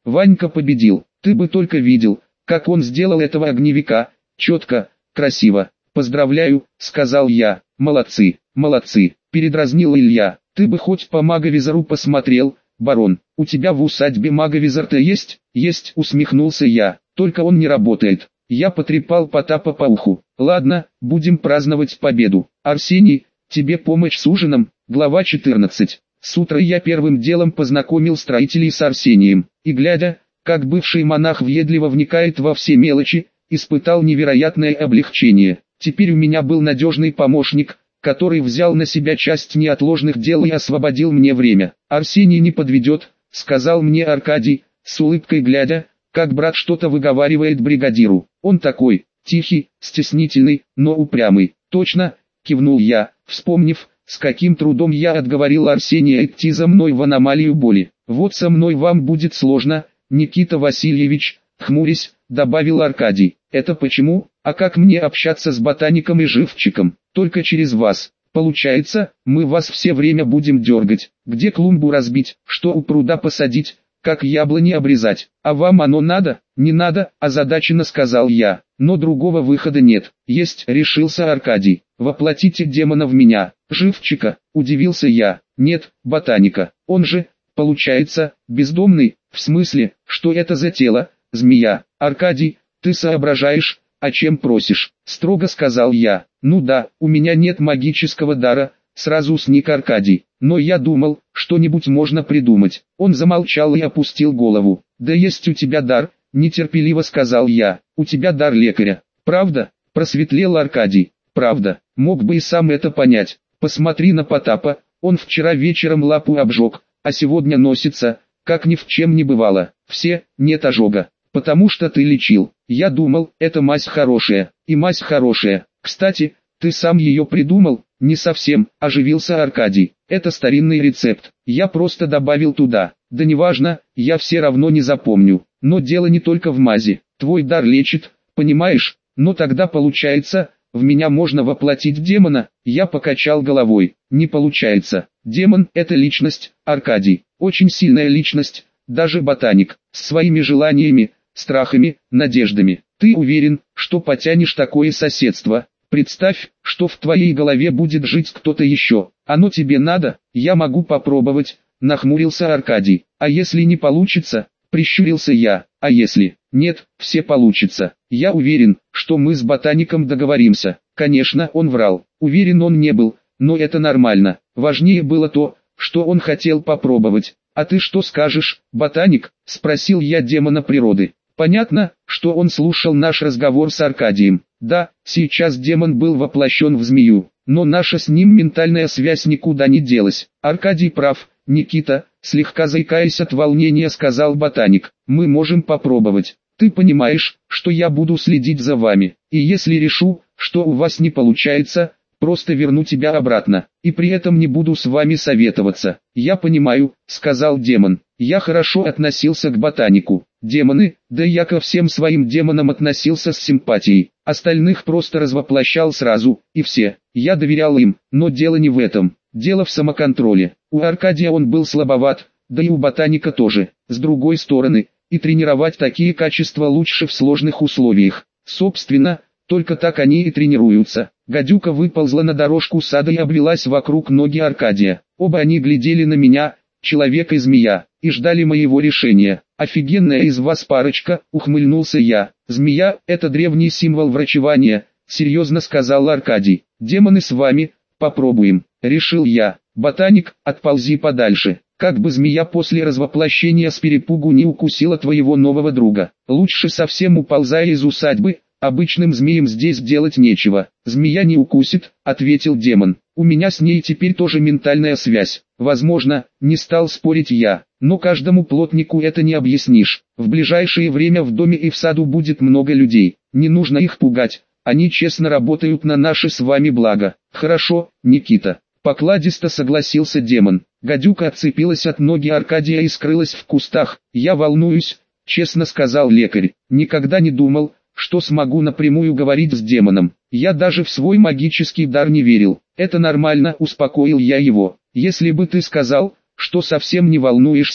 Speaker 1: Ванька победил. Ты бы только видел, как он сделал этого огневика, четко, красиво. Поздравляю, сказал я. Молодцы, молодцы, передразнил Илья. Ты бы хоть по маговизору посмотрел, барон. У тебя в усадьбе маговизор-то есть? Есть, усмехнулся я. Только он не работает. Я потрепал Потапа по уху. Ладно, будем праздновать победу. Арсений, тебе помощь с ужином? Глава четырнадцать. С утра я первым делом познакомил строителей с Арсением, и глядя, как бывший монах въедливо вникает во все мелочи, испытал невероятное облегчение. Теперь у меня был надежный помощник, который взял на себя часть неотложных дел и освободил мне время. Арсений не подведет, сказал мне Аркадий, с улыбкой глядя, как брат что-то выговаривает бригадиру. Он такой, тихий, стеснительный, но упрямый. Точно, кивнул я, вспомнив, с каким трудом я отговорил Арсения идти за мной в аномалию боли. Вот со мной вам будет сложно, Никита Васильевич, хмурясь, добавил Аркадий. Это почему? А как мне общаться с ботаником и живчиком? Только через вас. Получается, мы вас все время будем дергать. Где клумбу разбить, что у пруда посадить, как яблони обрезать. А вам оно надо? Не надо, озадаченно сказал я. Но другого выхода нет. Есть, решился Аркадий. Воплотите демона в меня. Живчика, удивился я. Нет, ботаника. Он же, получается, бездомный. В смысле, что это за тело? Змея. Аркадий, ты соображаешь, о чем просишь? Строго сказал я. Ну да, у меня нет магического дара, сразу сник Аркадий. Но я думал, что-нибудь можно придумать. Он замолчал и опустил голову. Да есть у тебя дар, нетерпеливо сказал я. У тебя дар лекаря. Правда? Просветлел Аркадий. Правда, мог бы и сам это понять. Посмотри на Потапа, он вчера вечером лапу обжег, а сегодня носится, как ни в чем не бывало. Все, нет ожога. Потому что ты лечил. Я думал, это мазь хорошая, и мазь хорошая. Кстати, ты сам ее придумал? Не совсем, оживился Аркадий. Это старинный рецепт. Я просто добавил туда. Да неважно, я все равно не запомню. Но дело не только в мази. Твой дар лечит, понимаешь? Но тогда получается, в меня можно воплотить демона. Я покачал головой. Не получается. Демон – это личность, Аркадий. Очень сильная личность, даже ботаник, с своими желаниями, страхами, надеждами. Ты уверен, что потянешь такое соседство? Представь, что в твоей голове будет жить кто-то еще. Оно тебе надо? Я могу попробовать, нахмурился Аркадий. А если не получится? Прищурился я. А если? Нет, все получится. Я уверен, что мы с ботаником договоримся. Конечно, он врал. Уверен он не был, но это нормально. Важнее было то, что он хотел попробовать. А ты что скажешь, ботаник? Спросил я демона природы. Понятно, что он слушал наш разговор с Аркадием. Да, сейчас демон был воплощен в змею, но наша с ним ментальная связь никуда не делась. Аркадий прав, Никита, слегка заикаясь от волнения, сказал ботаник. Мы можем попробовать. Ты понимаешь, что я буду следить за вами, и если решу, что у вас не получается, просто верну тебя обратно, и при этом не буду с вами советоваться. Я понимаю, сказал демон. Я хорошо относился к ботанику. Демоны, да я ко всем своим демонам относился с симпатией. Остальных просто развоплощал сразу, и все. Я доверял им, но дело не в этом. Дело в самоконтроле. У Аркадия он был слабоват, да и у ботаника тоже. С другой стороны, и тренировать такие качества лучше в сложных условиях. Собственно, только так они и тренируются. Гадюка выползла на дорожку сада и обвелась вокруг ноги Аркадия. Оба они глядели на меня, человек и змея, и ждали моего решения. «Офигенная из вас парочка», — ухмыльнулся я. «Змея — это древний символ врачевания», — серьезно сказал Аркадий. «Демоны с вами, попробуем», — решил я. «Ботаник, отползи подальше, как бы змея после развоплощения с перепугу не укусила твоего нового друга. Лучше совсем уползай из усадьбы, обычным змеям здесь делать нечего». «Змея не укусит», — ответил демон. «У меня с ней теперь тоже ментальная связь». «Возможно», — не стал спорить я. «Но каждому плотнику это не объяснишь. В ближайшее время в доме и в саду будет много людей. Не нужно их пугать. Они честно работают на наше с вами благо». «Хорошо, Никита», — покладисто согласился демон. Гадюка отцепилась от ноги Аркадия и скрылась в кустах. «Я волнуюсь», — честно сказал лекарь. «Никогда не думал, что смогу напрямую говорить с демоном. Я даже в свой магический дар не верил». «Это нормально», — успокоил я его. «Если бы ты сказал, что совсем не волнуешься,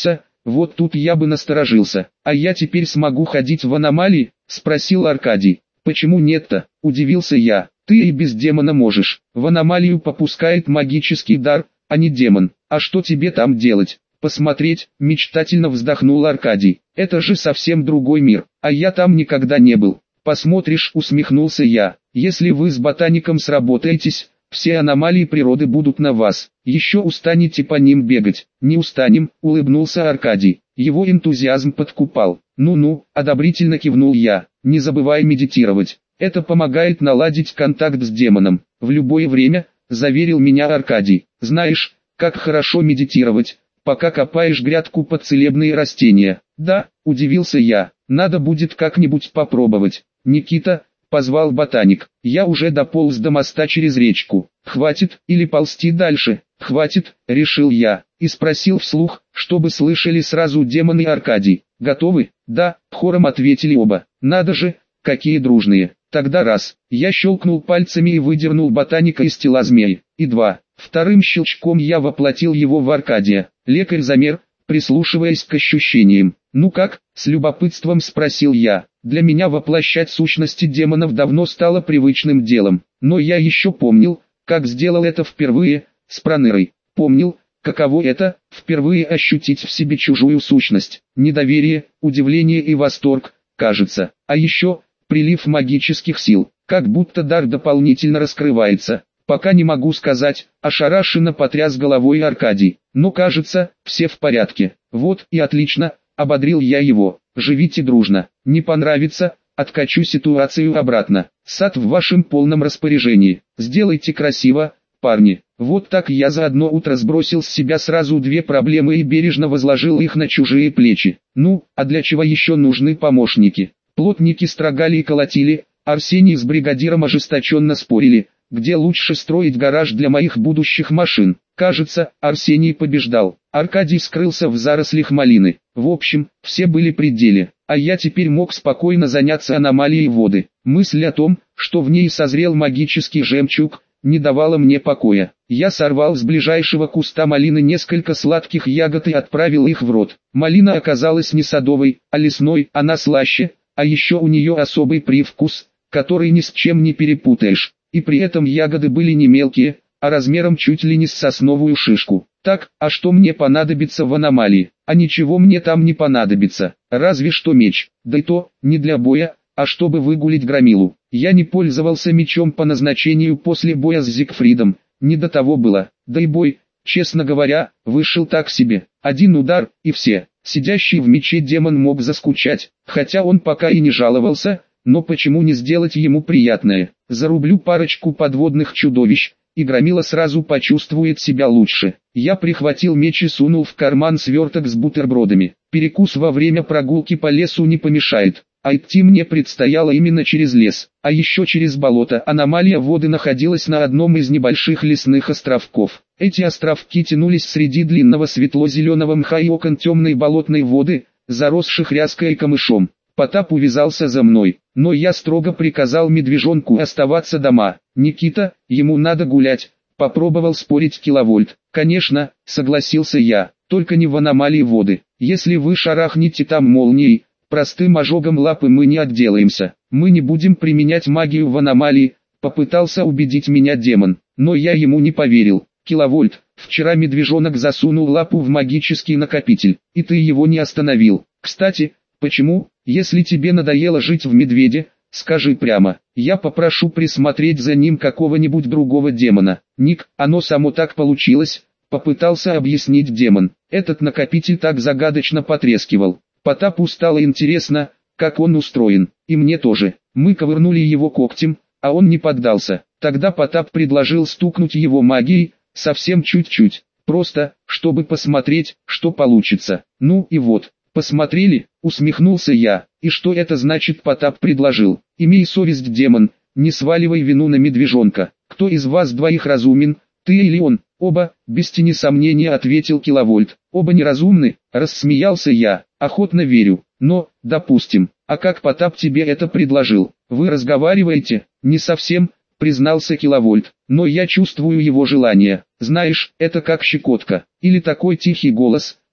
Speaker 1: Вот тут я бы насторожился. А я теперь смогу ходить в аномалии? Спросил Аркадий. Почему нет-то? Удивился я. Ты и без демона можешь. В аномалию попускает магический дар, а не демон. А что тебе там делать? Посмотреть, мечтательно вздохнул Аркадий. Это же совсем другой мир, а я там никогда не был. Посмотришь, усмехнулся я. Если вы с ботаником сработаетесь, все аномалии природы будут на вас. Еще устанете по ним бегать. Не устанем, улыбнулся Аркадий. Его энтузиазм подкупал. Ну-ну, одобрительно кивнул я. Не забывай медитировать. Это помогает наладить контакт с демоном. В любое время, заверил меня Аркадий. Знаешь, как хорошо медитировать, пока копаешь грядку под целебные растения. Да, удивился я. Надо будет как-нибудь попробовать. Никита, позвал ботаник. Я уже дополз до моста через речку. Хватит или ползти дальше? Хватит, решил я. И спросил вслух, чтобы слышали сразу демон и Аркадий. Готовы? Да, хором ответили оба. Надо же, какие дружные. Тогда раз. Я щелкнул пальцами и выдернул ботаника из тела змеи. И два. Вторым щелчком я воплотил его в Аркадия. Лекарь замер, прислушиваясь к ощущениям. «Ну как?» – с любопытством спросил я. Для меня воплощать сущности демонов давно стало привычным делом. Но я еще помнил, как сделал это впервые, с Пронырой. Помнил, каково это – впервые ощутить в себе чужую сущность. Недоверие, удивление и восторг, кажется. А еще прилив магических сил, как будто дар дополнительно раскрывается. Пока не могу сказать, ошарашенно потряс головой Аркадий. Но кажется, все в порядке. Вот и отлично, ободрил я его. Живите дружно. Не понравится, откачу ситуацию обратно. Сад в вашем полном распоряжении. Сделайте красиво, парни. Вот так я за одно утро сбросил с себя сразу две проблемы и бережно возложил их на чужие плечи. Ну, а для чего еще нужны помощники? Плотники строгали и колотили, Арсений с бригадиром ожесточенно спорили, где лучше строить гараж для моих будущих машин. Кажется, Арсений побеждал. Аркадий скрылся в зарослях малины. В общем, все были при деле, а я теперь мог спокойно заняться аномалией воды. Мысль о том, что в ней созрел магический жемчуг, не давала мне покоя. Я сорвал с ближайшего куста малины несколько сладких ягод и отправил их в рот. Малина оказалась не садовой, а лесной, она слаще, а еще у нее особый привкус, который ни с чем не перепутаешь. И при этом ягоды были не мелкие, а размером чуть ли не с сосновую шишку. Так, а что мне понадобится в аномалии? А ничего мне там не понадобится, разве что меч. Да и то, не для боя, а чтобы выгулить громилу. Я не пользовался мечом по назначению после боя с Зигфридом, не до того было. Да и бой, честно говоря, вышел так себе. Один удар, и все. Сидящий в мече демон мог заскучать, хотя он пока и не жаловался, но почему не сделать ему приятное? Зарублю парочку подводных чудовищ, и громила сразу почувствует себя лучше. Я прихватил меч и сунул в карман сверток с бутербродами. Перекус во время прогулки по лесу не помешает, а идти мне предстояло именно через лес, а еще через болото. Аномалия воды находилась на одном из небольших лесных островков. Эти островки тянулись среди длинного светло-зеленого мха и окон темной болотной воды, заросших ряской и камышом. Потап увязался за мной, но я строго приказал медвежонку оставаться дома. «Никита, ему надо гулять», — попробовал спорить Киловольт. «Конечно», — согласился я, — «только не в аномалии воды. Если вы шарахнете там молнией, простым ожогом лапы мы не отделаемся. Мы не будем применять магию в аномалии», — попытался убедить меня демон, но я ему не поверил. «Киловольт, вчера медвежонок засунул лапу в магический накопитель, и ты его не остановил. Кстати, почему, если тебе надоело жить в медведе, скажи прямо, я попрошу присмотреть за ним какого-нибудь другого демона». «Ник, оно само так получилось», — попытался объяснить демон. Этот накопитель так загадочно потрескивал. Потапу стало интересно, как он устроен, и мне тоже. Мы ковырнули его когтем, а он не поддался. Тогда Потап предложил стукнуть его магией, совсем чуть-чуть, просто, чтобы посмотреть, что получится. Ну и вот. «Посмотрели?» — усмехнулся я. «И что это значит?» — Потап предложил. «Имей совесть, демон, не сваливай вину на медвежонка. Кто из вас двоих разумен, ты или он?» «Оба», — без тени сомнения ответил Киловольт. «Оба неразумны?» — рассмеялся я. «Охотно верю. Но, допустим, а как Потап тебе это предложил? Вы разговариваете?» «Не совсем», — признался Киловольт, — «но я чувствую его желание. Знаешь, это как щекотка, или такой тихий голос,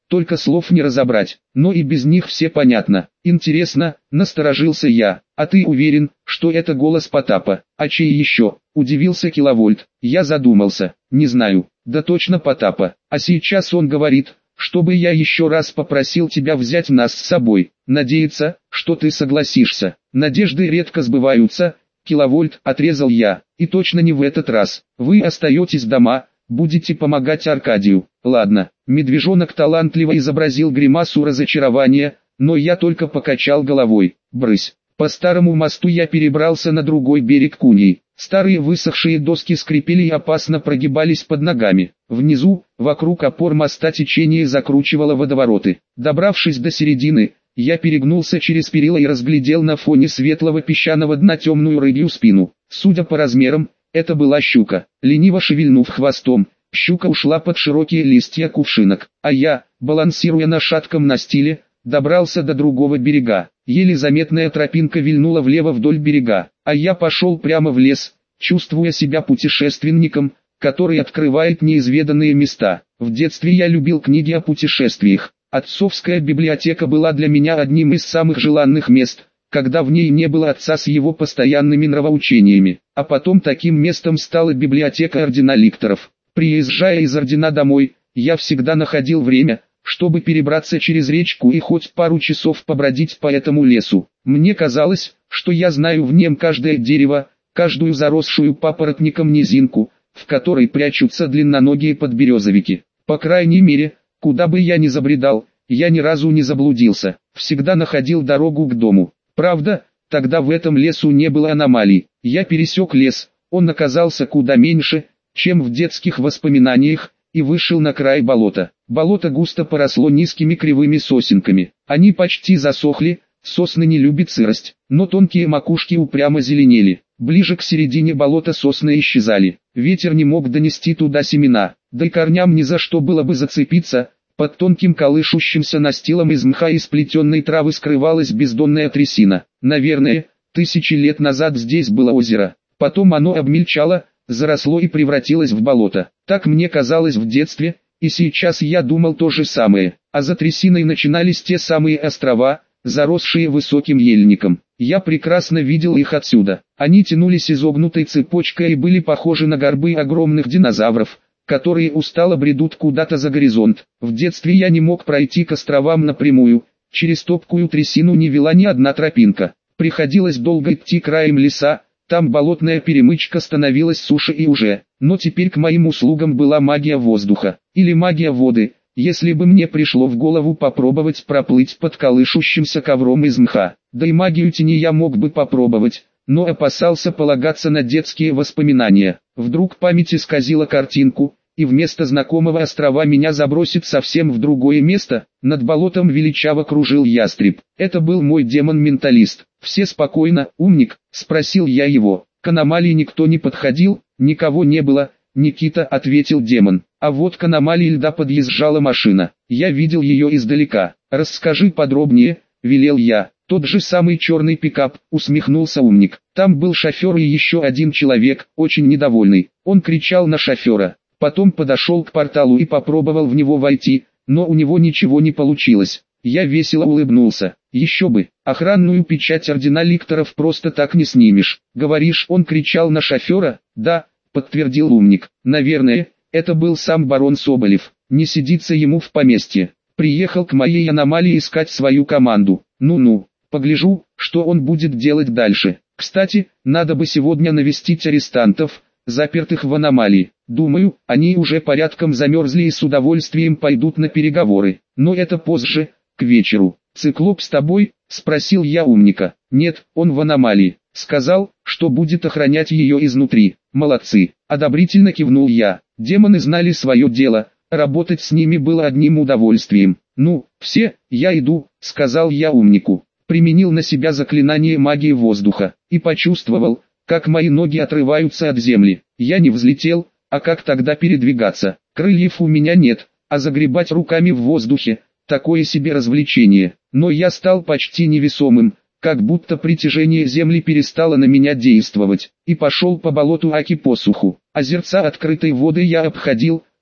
Speaker 1: только слов не разобрать, но и без них все понятно. Интересно, насторожился я, а ты уверен, что это голос Потапа? А чей еще? Удивился Киловольт. Я задумался, не знаю, да точно Потапа. А сейчас он говорит, чтобы я еще раз попросил тебя взять нас с собой. Надеется, что ты согласишься. Надежды редко сбываются, Киловольт, отрезал я. И точно не в этот раз. Вы остаетесь дома, будете помогать Аркадию. Ладно. Медвежонок талантливо изобразил гримасу разочарования, но я только покачал головой. Брысь. По старому мосту я перебрался на другой берег Куньи. Старые высохшие доски скрипели и опасно прогибались под ногами. Внизу, вокруг опор моста течение закручивало водовороты. Добравшись до середины, я перегнулся через перила и разглядел на фоне светлого песчаного дна темную рыбью спину. Судя по размерам, это была щука. Лениво шевельнув хвостом, щука ушла под широкие листья кувшинок, а я, балансируя на шатком настиле, добрался до другого берега. Еле заметная тропинка вильнула влево вдоль берега, а я пошел прямо в лес, чувствуя себя путешественником, который открывает неизведанные места. В детстве я любил книги о путешествиях. Отцовская библиотека была для меня одним из самых желанных мест, когда в ней не было отца с его постоянными нравоучениями. А потом таким местом стала библиотека ордена ликторов. Приезжая из ордена домой, я всегда находил время, чтобы перебраться через речку и хоть пару часов побродить по этому лесу. Мне казалось, что я знаю в нем каждое дерево, каждую заросшую папоротником низинку, в которой прячутся длинноногие подберезовики. По крайней мере, куда бы я ни забредал, я ни разу не заблудился, всегда находил дорогу к дому. Правда, тогда в этом лесу не было аномалий. Я пересек лес, он оказался куда меньше, чем в детских воспоминаниях, и вышел на край болота. Болото густо поросло низкими кривыми сосенками. Они почти засохли, сосны не любят сырость, но тонкие макушки упрямо зеленели. Ближе к середине болота сосны исчезали. Ветер не мог донести туда семена, да и корням ни за что было бы зацепиться. Под тонким колышущимся настилом из мха и сплетенной травы скрывалась бездонная трясина. Наверное, тысячи лет назад здесь было озеро. Потом оно обмельчало, заросло и превратилось в болото. Так мне казалось в детстве, и сейчас я думал то же самое. А за трясиной начинались те самые острова, заросшие высоким ельником. Я прекрасно видел их отсюда. Они тянулись изогнутой цепочкой и были похожи на горбы огромных динозавров, которые устало бредут куда-то за горизонт. В детстве я не мог пройти к островам напрямую, через топкую трясину не вела ни одна тропинка. Приходилось долго идти краем леса, там болотная перемычка становилась суше и уже. Но теперь к моим услугам была магия воздуха, или магия воды, если бы мне пришло в голову попробовать проплыть под колышущимся ковром из мха. Да и магию тени я мог бы попробовать, но опасался полагаться на детские воспоминания. Вдруг память исказила картинку, и вместо знакомого острова меня забросит совсем в другое место. Над болотом величаво кружил ястреб. Это был мой демон-менталист. «Все спокойно, умник?» — спросил я его. «К аномалии никто не подходил, никого не было, Никита», — ответил демон. А вот к аномалии льда подъезжала машина. Я видел ее издалека. «Расскажи подробнее», — велел я. «Тот же самый черный пикап», — усмехнулся умник. «Там был шофер и еще один человек, очень недовольный. Он кричал на шофера. Потом подошел к порталу и попробовал в него войти, но у него ничего не получилось». Я весело улыбнулся. «Еще бы, охранную печать ордена ликторов просто так не снимешь». «Говоришь, он кричал на шофера?» «Да», — подтвердил умник. «Наверное, это был сам барон Соболев. Не сидится ему в поместье. Приехал к моей аномалии искать свою команду. Ну-ну, погляжу, что он будет делать дальше. Кстати, надо бы сегодня навестить арестантов, запертых в аномалии. Думаю, они уже порядком замерзли и с удовольствием пойдут на переговоры. Но это позже, к вечеру». «Циклоп с тобой?» — спросил я умника. «Нет, он в аномалии. Сказал, что будет охранять ее изнутри». «Молодцы!» — одобрительно кивнул я. Демоны знали свое дело, работать с ними было одним удовольствием. «Ну, все, я иду», — сказал я умнику. Применил на себя заклинание магии воздуха, и почувствовал, как мои ноги отрываются от земли. Я не взлетел, а как тогда передвигаться? Крыльев у меня нет, а загребать руками в воздухе — такое себе развлечение. Но я стал почти невесомым, как будто притяжение земли перестало на меня действовать, и пошел по болоту Аки по суху. Озерца открытой воды я обходил,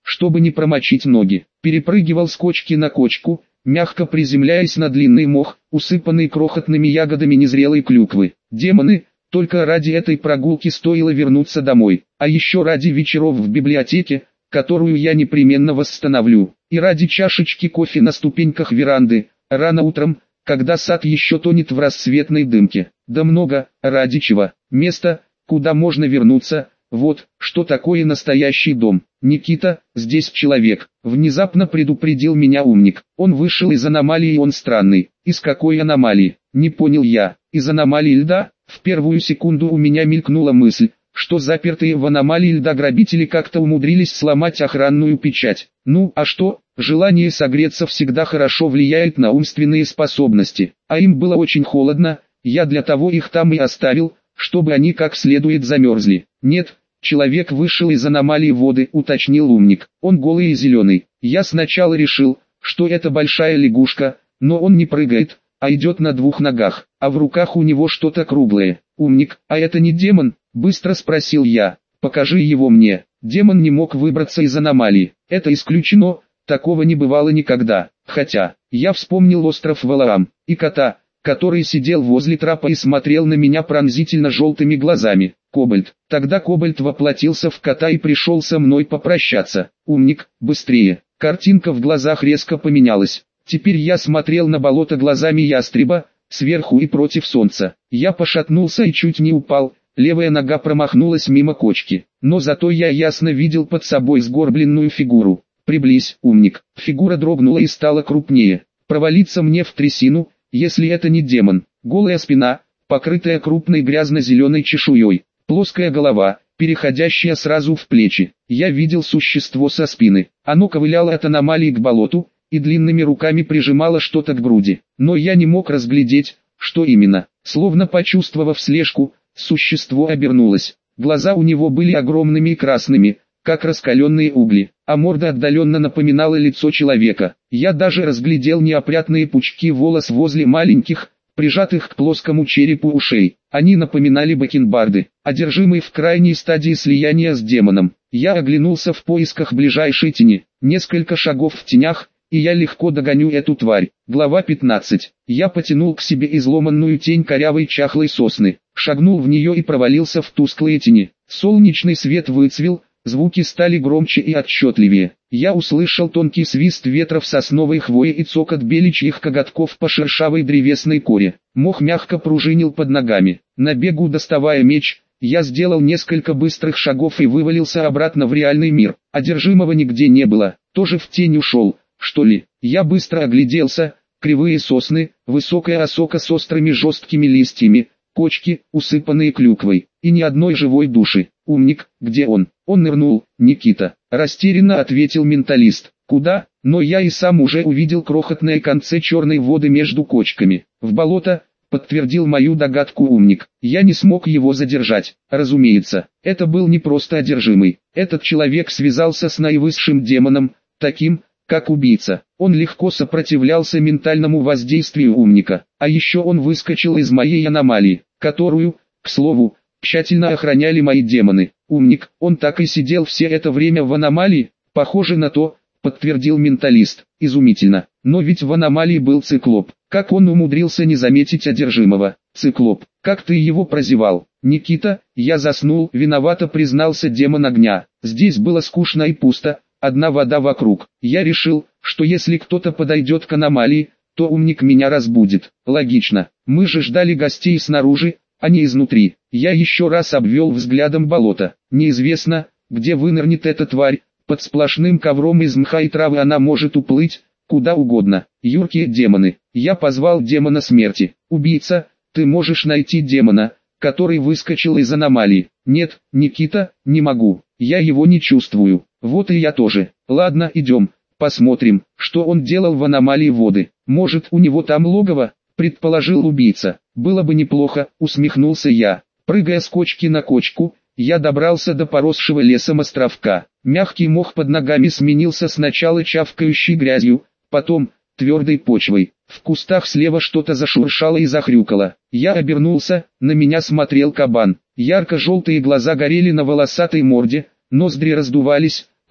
Speaker 1: чтобы не промочить ноги. Перепрыгивал с кочки на кочку, мягко приземляясь на длинный мох, усыпанный крохотными ягодами незрелой клюквы. Демоны, только ради этой прогулки стоило вернуться домой, а еще ради вечеров в библиотеке, которую я непременно восстановлю, и ради чашечки кофе на ступеньках веранды, рано утром, когда сад еще тонет в рассветной дымке. Да много, ради чего. Место, куда можно вернуться, вот, что такое настоящий дом. Никита, здесь человек, внезапно предупредил меня умник. Он вышел из аномалии, он странный. Из какой аномалии? Не понял я. Из аномалии льда? В первую секунду у меня мелькнула мысль, что запертые в аномалии льда грабители как-то умудрились сломать охранную печать. Ну, а что? Желание согреться всегда хорошо влияет на умственные способности. А им было очень холодно, я для того их там и оставил, чтобы они как следует замерзли. Нет, человек вышел из аномалии воды, уточнил умник. Он голый и зеленый. Я сначала решил, что это большая лягушка, но он не прыгает, а идет на двух ногах, а в руках у него что-то круглое. Умник, а это не демон? Быстро спросил я. Покажи его мне. Демон не мог выбраться из аномалии. Это исключено, такого не бывало никогда. Хотя, я вспомнил остров Валаам, и кота, который сидел возле трапа и смотрел на меня пронзительно желтыми глазами. Кобальт. Тогда Кобальт воплотился в кота и пришел со мной попрощаться. Умник, быстрее. Картинка в глазах резко поменялась. Теперь я смотрел на болото глазами ястреба, сверху и против солнца. Я пошатнулся и чуть не упал, левая нога промахнулась мимо кочки. Но зато я ясно видел под собой сгорбленную фигуру. Приблизь, умник. Фигура дрогнула и стала крупнее. Провалиться мне в трясину, если это не демон. Голая спина, покрытая крупной грязно-зеленой чешуей. Плоская голова, переходящая сразу в плечи. Я видел существо со спины. Оно ковыляло от аномалии к болоту, и длинными руками прижимало что-то к груди. Но я не мог разглядеть, что именно. Словно почувствовав слежку, существо обернулось. Глаза у него были огромными и красными, как раскаленные угли, а морда отдаленно напоминала лицо человека. Я даже разглядел неопрятные пучки волос возле маленьких, прижатых к плоскому черепу ушей. Они напоминали бакенбарды, одержимый в крайней стадии слияния с демоном. Я оглянулся в поисках ближайшей тени. Несколько шагов в тенях, и я легко догоню эту тварь. Глава пятнадцать. Я потянул к себе изломанную тень корявой чахлой сосны, шагнул в нее и провалился в тусклые тени. Солнечный свет выцвел, звуки стали громче и отчетливее. Я услышал тонкий свист ветра в сосновой хвое и цокот беличьих коготков по шершавой древесной коре. Мох мягко пружинил под ногами. На бегу доставая меч, я сделал несколько быстрых шагов и вывалился обратно в реальный мир. Одержимого нигде не было, тоже в тень ушел, что ли. Я быстро огляделся, кривые сосны, высокая осока с острыми жесткими листьями, кочки, усыпанные клюквой, и ни одной живой души. Умник, где он? Он нырнул, Никита. Растерянно ответил менталист. Куда? Но я и сам уже увидел крохотное конце черной воды между кочками. В болото, подтвердил мою догадку умник. Я не смог его задержать. Разумеется, это был не просто одержимый. Этот человек связался с наивысшим демоном, таким, как убийца. Он легко сопротивлялся ментальному воздействию умника. А еще он выскочил из моей аномалии, которую, к слову, тщательно охраняли мои демоны. Умник, он так и сидел все это время в аномалии? Похоже на то, подтвердил менталист. Изумительно. Но ведь в аномалии был циклоп. Как он умудрился не заметить одержимого? Циклоп, как ты его прозевал? Никита, я заснул, виновато признался демон огня. Здесь было скучно и пусто, одна вода вокруг. Я решил, что если кто-то подойдет к аномалии, то умник меня разбудит. Логично. Мы же ждали гостей снаружи, а не изнутри. Я еще раз обвел взглядом болото. Неизвестно, где вынырнет эта тварь. Под сплошным ковром из мха и травы она может уплыть, куда угодно. Юркие демоны. Я позвал демона смерти. Убийца, ты можешь найти демона, который выскочил из аномалии. Нет, Никита, не могу. Я его не чувствую. Вот и я тоже. Ладно, идем, посмотрим, что он делал в аномалии воды. Может, у него там логово, предположил убийца. Было бы неплохо, усмехнулся я. Прыгая с кочки на кочку, я добрался до поросшего лесом островка. Мягкий мох под ногами сменился сначала чавкающей грязью, потом твердой почвой. В кустах слева что-то зашуршало и захрюкало. Я обернулся, на меня смотрел кабан. Ярко-желтые глаза горели на волосатой морде, ноздри раздувались,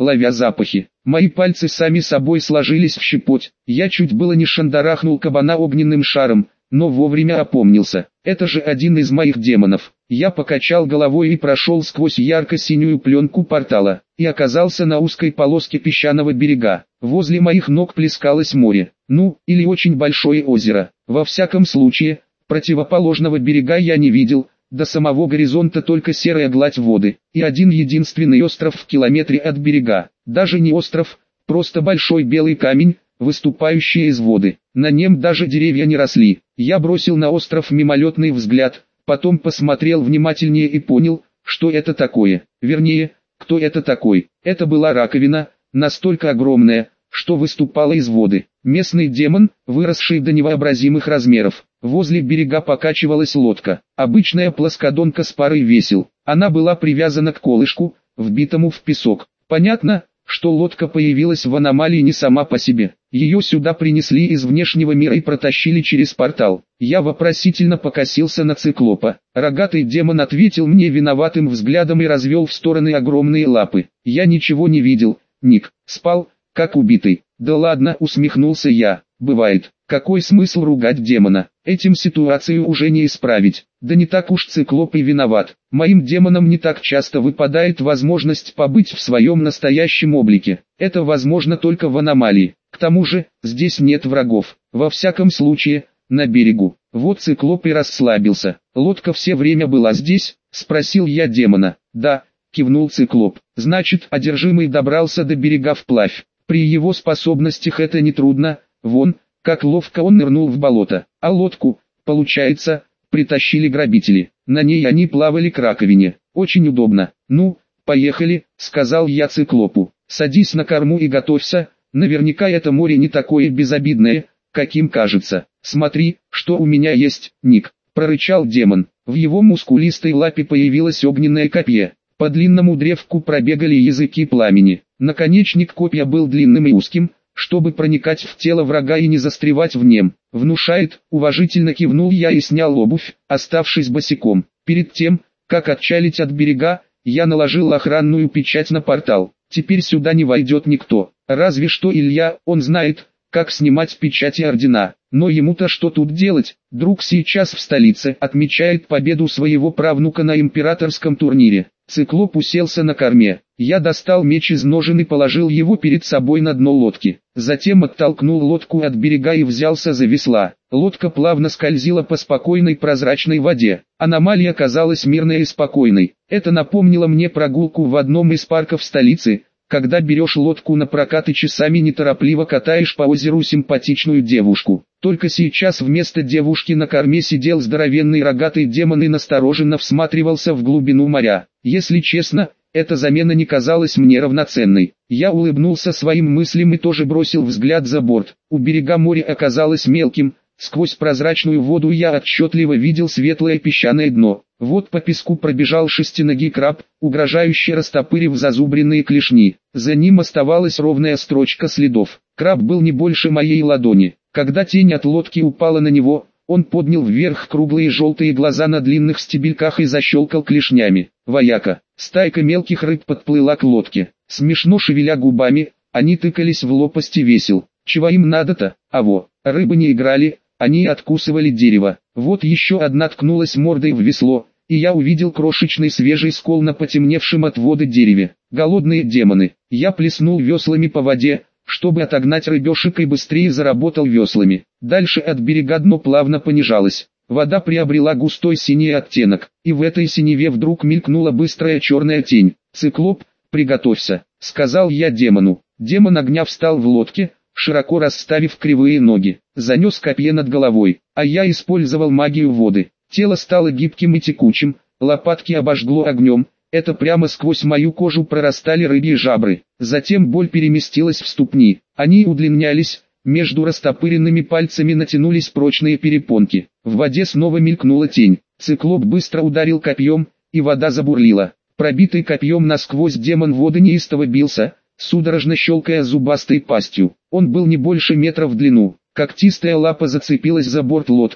Speaker 1: ловя запахи. Мои пальцы сами собой сложились в щепоть. Я чуть было не шандарахнул кабана огненным шаром, но вовремя опомнился. Это же один из моих демонов. Я покачал головой и прошел сквозь ярко-синюю пленку портала, и оказался на узкой полоске песчаного берега. Возле моих ног плескалось море, ну, или очень большое озеро. Во всяком случае, противоположного берега я не видел, до самого горизонта только серая гладь воды, и один единственный остров в километре от берега. Даже не остров, просто большой белый камень, выступающий из воды. На нем даже деревья не росли. Я бросил на остров мимолетный взгляд, потом посмотрел внимательнее и понял, что это такое. Вернее, кто это такой. Это была раковина, настолько огромная, что выступала из воды. Местный демон, выросший до невообразимых размеров. Возле берега покачивалась лодка. Обычная плоскодонка с парой весел. Она была привязана к колышку, вбитому в песок. Понятно, что лодка появилась в аномалии не сама по себе. Ее сюда принесли из внешнего мира и протащили через портал. Я вопросительно покосился на циклопа. Рогатый демон ответил мне виноватым взглядом и развел в стороны огромные лапы. Я ничего не видел. Ник спал, как убитый. Да ладно, усмехнулся я. Бывает. Какой смысл ругать демона? Этим ситуацию уже не исправить. Да не так уж циклоп и виноват. Моим демонам не так часто выпадает возможность побыть в своем настоящем облике. Это возможно только в аномалии. К тому же, здесь нет врагов. Во всяком случае, на берегу. Вот циклоп и расслабился. Лодка все время была здесь? Спросил я демона. Да, кивнул циклоп. Значит, одержимый добрался до берега вплавь. При его способностях это нетрудно. Вон, как ловко он нырнул в болото. А лодку, получается, притащили грабители. На ней они плавали к раковине. Очень удобно. Ну, поехали, сказал я циклопу. Садись на корму и готовься. Наверняка это море не такое безобидное, каким кажется. Смотри, что у меня есть, Ник, прорычал демон. В его мускулистой лапе появилось огненное копье. По длинному древку пробегали языки пламени. Наконечник копья был длинным и узким, чтобы проникать в тело врага и не застревать в нем. Внушает, уважительно кивнул я и снял обувь, оставшись босиком. Перед тем, как отчалить от берега, я наложил охранную печать на портал. Теперь сюда не войдет никто. Разве что Илья, он знает, как снимать печати ордена. Но ему-то что тут делать? Друг сейчас в столице отмечает победу своего правнука на императорском турнире. Циклоп уселся на корме. Я достал меч из ножен и положил его перед собой на дно лодки. Затем оттолкнул лодку от берега и взялся за весла. Лодка плавно скользила по спокойной прозрачной воде. Аномалия казалась мирной и спокойной. Это напомнило мне прогулку в одном из парков столицы, когда берешь лодку на прокат и часами неторопливо катаешь по озеру симпатичную девушку. Только сейчас вместо девушки на корме сидел здоровенный рогатый демон и настороженно всматривался в глубину моря. Если честно, эта замена не казалась мне равноценной. Я улыбнулся своим мыслям и тоже бросил взгляд за борт. У берега море оказалось мелким, сквозь прозрачную воду я отчетливо видел светлое песчаное дно. Вот по песку пробежал шестиногий краб, угрожающе растопырив зазубренные клешни. За ним оставалась ровная строчка следов. Краб был не больше моей ладони. Когда тень от лодки упала на него, он поднял вверх круглые желтые глаза на длинных стебельках и защелкал клешнями. Вояка. Стайка мелких рыб подплыла к лодке. Смешно шевеля губами, они тыкались в лопасти весел. Чего им надо-то? А во, рыбы не играли, они откусывали дерево. Вот еще одна ткнулась мордой в весло, и я увидел крошечный свежий скол на потемневшем от воды дереве. Голодные демоны. Я плеснул веслами по воде, чтобы отогнать рыбешек, и быстрее заработал веслами. Дальше от берега дно плавно понижалось. Вода приобрела густой синий оттенок, и в этой синеве вдруг мелькнула быстрая черная тень. «Циклоп, приготовься», — сказал я демону. Демон огня встал в лодке, широко расставив кривые ноги, занес копье над головой, а я использовал магию воды. Тело стало гибким и текучим, лопатки обожгло огнем, это прямо сквозь мою кожу прорастали рыбьи жабры. Затем боль переместилась в ступни, они удлинялись, между растопыренными пальцами натянулись прочные перепонки. В воде снова мелькнула тень. Циклоп быстро ударил копьем, и вода забурлила. Пробитый копьем насквозь демон воды неистово бился, судорожно щелкая зубастой пастью. Он был не больше метра в длину. Когтистая лапа зацепилась за борт лодки,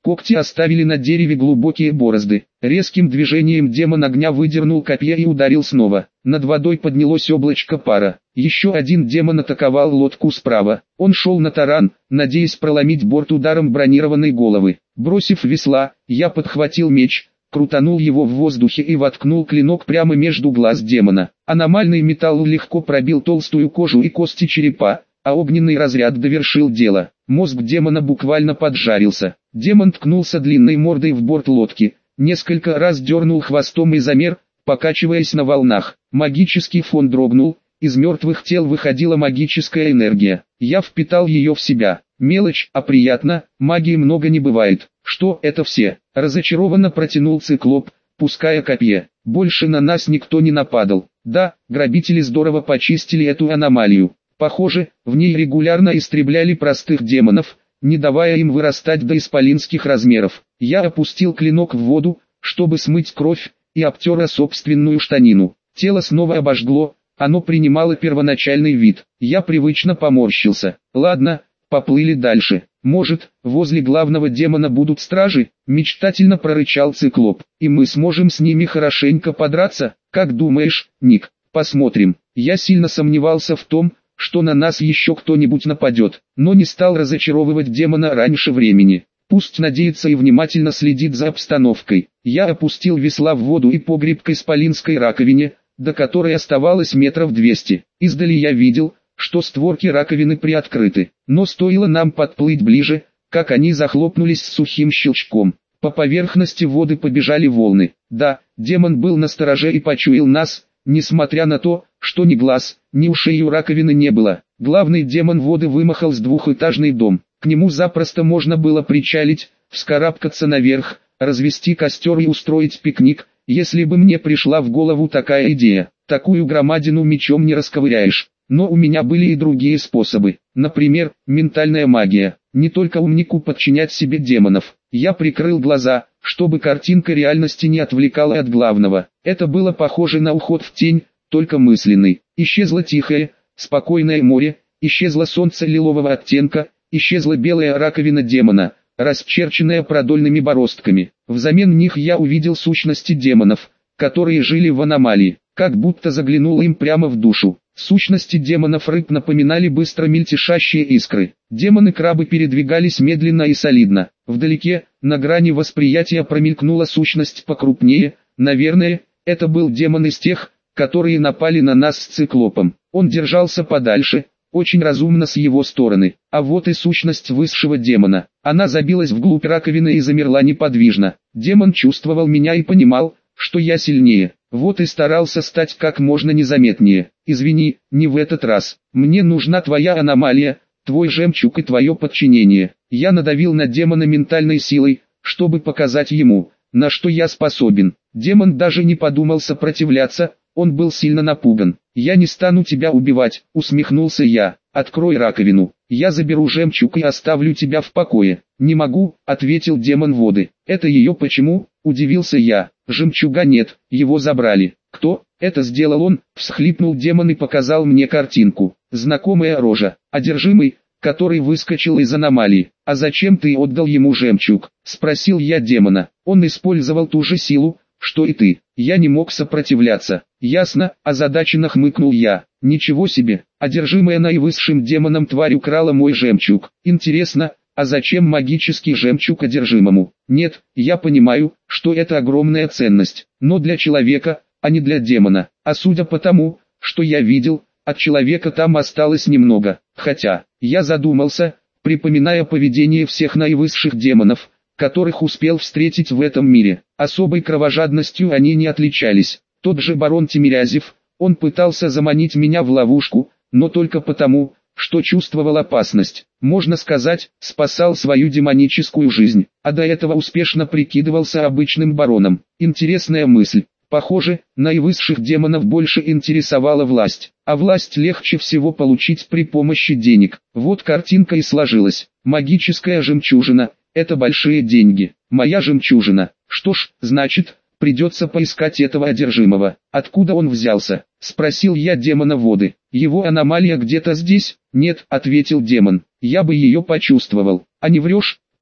Speaker 1: Когти оставили на дереве глубокие борозды. Резким движением демон огня выдернул копье и ударил снова. Над водой поднялось облачко пара. Еще один демон атаковал лодку справа. Он шел на таран, надеясь проломить борт ударом бронированной головы. Бросив весла, я подхватил меч, крутанул его в воздухе и воткнул клинок прямо между глаз демона. Аномальный металл легко пробил толстую кожу и кости черепа, а огненный разряд довершил дело. Мозг демона буквально поджарился. Демон ткнулся длинной мордой в борт лодки, несколько раз дернул хвостом и замер, покачиваясь на волнах. Магический фон дрогнул, из мертвых тел выходила магическая энергия. Я впитал ее в себя. Мелочь, а приятно, магии много не бывает. Что это все? Разочарованно протянул циклоп, пуская копье. Больше на нас никто не нападал. Да, грабители здорово почистили эту аномалию. Похоже, в ней регулярно истребляли простых демонов, не давая им вырастать до исполинских размеров. Я опустил клинок в воду, чтобы смыть кровь, и обтер о собственную штанину. Тело снова обожгло, оно принимало первоначальный вид. Я привычно поморщился. Ладно, поплыли дальше. Может, возле главного демона будут стражи? Мечтательно прорычал циклоп. И мы сможем с ними хорошенько подраться? Как думаешь, Ник? Посмотрим. Я сильно сомневался в том, что на нас еще кто-нибудь нападет, но не стал разочаровывать демона раньше времени. Пусть надеется и внимательно следит за обстановкой. Я опустил весла в воду и погреб к исполинской раковине, до которой оставалось метров двести. Издали я видел, что створки раковины приоткрыты, но стоило нам подплыть ближе, как они захлопнулись с сухим щелчком. По поверхности воды побежали волны. Да, демон был настороже и почуял нас, несмотря на то, что ни глаз, ни ушей у раковины не было. Главный демон воды вымахал с двухэтажный дом. К нему запросто можно было причалить, вскарабкаться наверх, развести костер и устроить пикник, если бы мне пришла в голову такая идея. Такую громадину мечом не расковыряешь. Но у меня были и другие способы. Например, ментальная магия. Не только умнику подчинять себе демонов. Я прикрыл глаза, чтобы картинка реальности не отвлекала от главного. Это было похоже на уход в тень, только мысленный. Исчезло тихое, спокойное море, исчезло солнце лилового оттенка, исчезла белая раковина демона, расчерченная продольными бороздками. Взамен них я увидел сущности демонов, которые жили в аномалии, как будто заглянул им прямо в душу. Сущности демонов рыб напоминали быстро мельтешащие искры. Демоны-крабы передвигались медленно и солидно. Вдалеке, на грани восприятия промелькнула сущность покрупнее. Наверное, это был демон из тех, которые напали на нас с циклопом. Он держался подальше, очень разумно с его стороны. А вот и сущность высшего демона. Она забилась вглубь раковины и замерла неподвижно. Демон чувствовал меня и понимал, что я сильнее. Вот и старался стать как можно незаметнее. Извини, не в этот раз. Мне нужна твоя аномалия, твой жемчуг и твое подчинение. Я надавил на демона ментальной силой, чтобы показать ему, на что я способен. Демон даже не подумал сопротивляться, он был сильно напуган. «Я не стану тебя убивать», — усмехнулся я. «Открой раковину, я заберу жемчуг и оставлю тебя в покое». «Не могу», — ответил демон воды. «Это ее почему?» — удивился я. «Жемчуга нет, его забрали». «Кто?» «Это сделал он», — всхлипнул демон и показал мне картинку. Знакомая рожа, одержимый, который выскочил из аномалии. «А зачем ты отдал ему жемчуг?» — спросил я демона. «Он использовал ту же силу, что и ты». Я не мог сопротивляться. «Ясно», — озадаченно хмыкнул я. «Ничего себе, одержимая наивысшим демоном тварь украла мой жемчуг. Интересно, а зачем магический жемчуг одержимому? Нет, я понимаю, что это огромная ценность, но для человека, а не для демона. А судя по тому, что я видел, от человека там осталось немного. Хотя, я задумался, припоминая поведение всех наивысших демонов, которых успел встретить в этом мире. Особой кровожадностью они не отличались. Тот же барон Тимирязев, он пытался заманить меня в ловушку, но только потому, что чувствовал опасность. Можно сказать, спасал свою демоническую жизнь, а до этого успешно прикидывался обычным бароном. Интересная мысль. Похоже, наивысших демонов больше интересовала власть, а власть легче всего получить при помощи денег. Вот картинка и сложилась. Магическая жемчужина – это большие деньги. Моя жемчужина. Что ж, значит, придется поискать этого одержимого. Откуда он взялся? Спросил я демона воды. Его аномалия где-то здесь? Нет, ответил демон. Я бы ее почувствовал. А не врешь?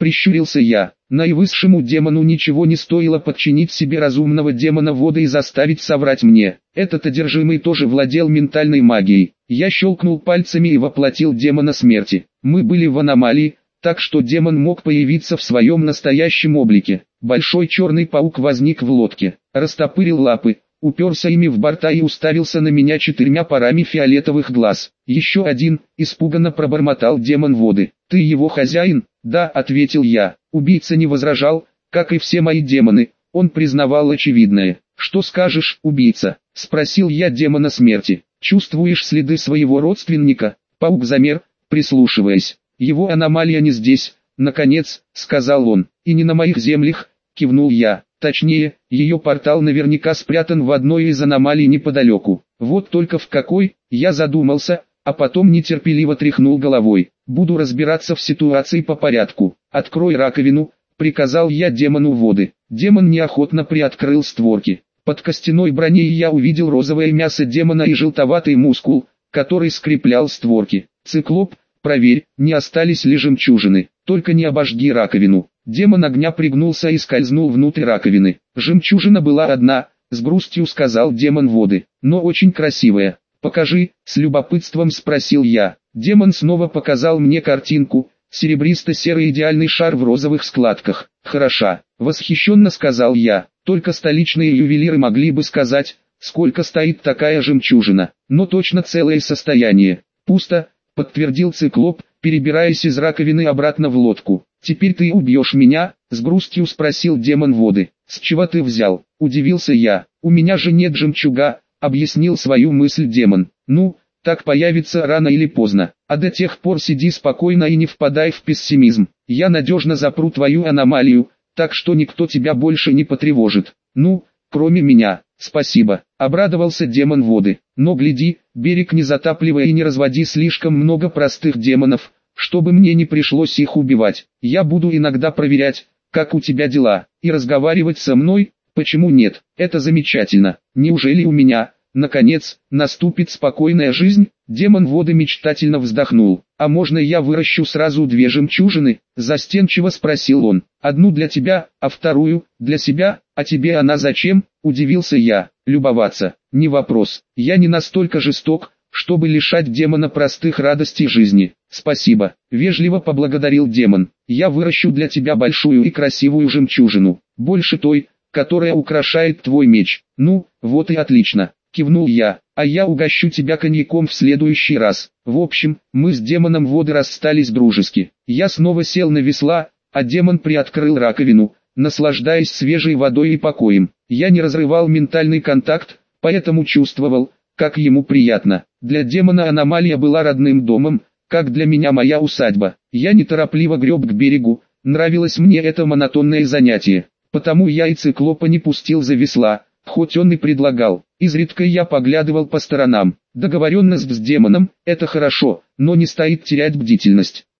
Speaker 1: Прищурился я. Наивысшему демону ничего не стоило подчинить себе разумного демона воды и заставить соврать мне. Этот одержимый тоже владел ментальной магией. Я щелкнул пальцами и воплотил демона смерти. Мы были в аномалии, так что демон мог появиться в своем настоящем облике. Большой черный паук возник в лодке, растопырил лапы, уперся ими в борта и уставился на меня четырьмя парами фиолетовых глаз. Еще один, испуганно пробормотал демон воды. «Ты его хозяин?» «Да», — ответил я. Убийца не возражал, как и все мои демоны, он признавал очевидное. «Что скажешь, убийца?» — спросил я демона смерти. «Чувствуешь следы своего родственника?» Паук замер, прислушиваясь. «Его аномалия не здесь», — наконец, сказал он. «И не на моих землях», — кивнул я. «Точнее, ее портал наверняка спрятан в одной из аномалий неподалеку. Вот только в какой?» Я задумался, а потом нетерпеливо тряхнул головой. «Буду разбираться в ситуации по порядку. Открой раковину», — приказал я демону воды. Демон неохотно приоткрыл створки. Под костяной броней я увидел розовое мясо демона и желтоватый мускул, который скреплял створки. «Циклоп, проверь, не остались ли жемчужины, только не обожги раковину». Демон огня пригнулся и скользнул внутрь раковины. «Жемчужина была одна», — с грустью сказал демон воды, — «но очень красивая». «Покажи», — с любопытством спросил я. Демон снова показал мне картинку, серебристо-серый идеальный шар в розовых складках. «Хороша», — восхищенно сказал я, — «только столичные ювелиры могли бы сказать, сколько стоит такая жемчужина, но точно целое состояние». «Пусто», — подтвердил циклоп, перебираясь из раковины обратно в лодку. «Теперь ты убьешь меня?» — с грустью спросил демон воды. «С чего ты взял?» — удивился я. «У меня же нет жемчуга», — объяснил свою мысль демон. «Ну, так появится рано или поздно, а до тех пор сиди спокойно и не впадай в пессимизм. Я надежно запру твою аномалию, так что никто тебя больше не потревожит. Ну, кроме меня. Спасибо», — обрадовался демон воды. «Но гляди, берег не затапливай и не разводи слишком много простых демонов, чтобы мне не пришлось их убивать. Я буду иногда проверять, как у тебя дела, и разговаривать со мной. Почему нет? Это замечательно. Неужели у меня, наконец, наступит спокойная жизнь?» Демон воды мечтательно вздохнул. «А можно я выращу сразу две жемчужины?» — застенчиво спросил он. «Одну для тебя, а вторую для себя. А тебе она зачем?» — удивился я. «Любоваться. Не вопрос. Я не настолько жесток, чтобы лишать демона простых радостей жизни». «Спасибо», — вежливо поблагодарил демон. «Я выращу для тебя большую и красивую жемчужину, больше той, которая украшает твой меч». «Ну, вот и отлично», — кивнул я. «А я угощу тебя коньяком в следующий раз». В общем, мы с демоном воды расстались дружески. Я снова сел на весла, а демон приоткрыл раковину, наслаждаясь свежей водой и покоем. Я не разрывал ментальный контакт, поэтому чувствовал, как ему приятно. Для демона аномалия была родным домом, как для меня моя усадьба. Я неторопливо греб к берегу, нравилось мне это монотонное занятие. Потому я и циклопа не пустил за весла, хоть он и предлагал. Изредка я поглядывал по сторонам. Договоренность с демоном – это хорошо, но не стоит терять бдительность.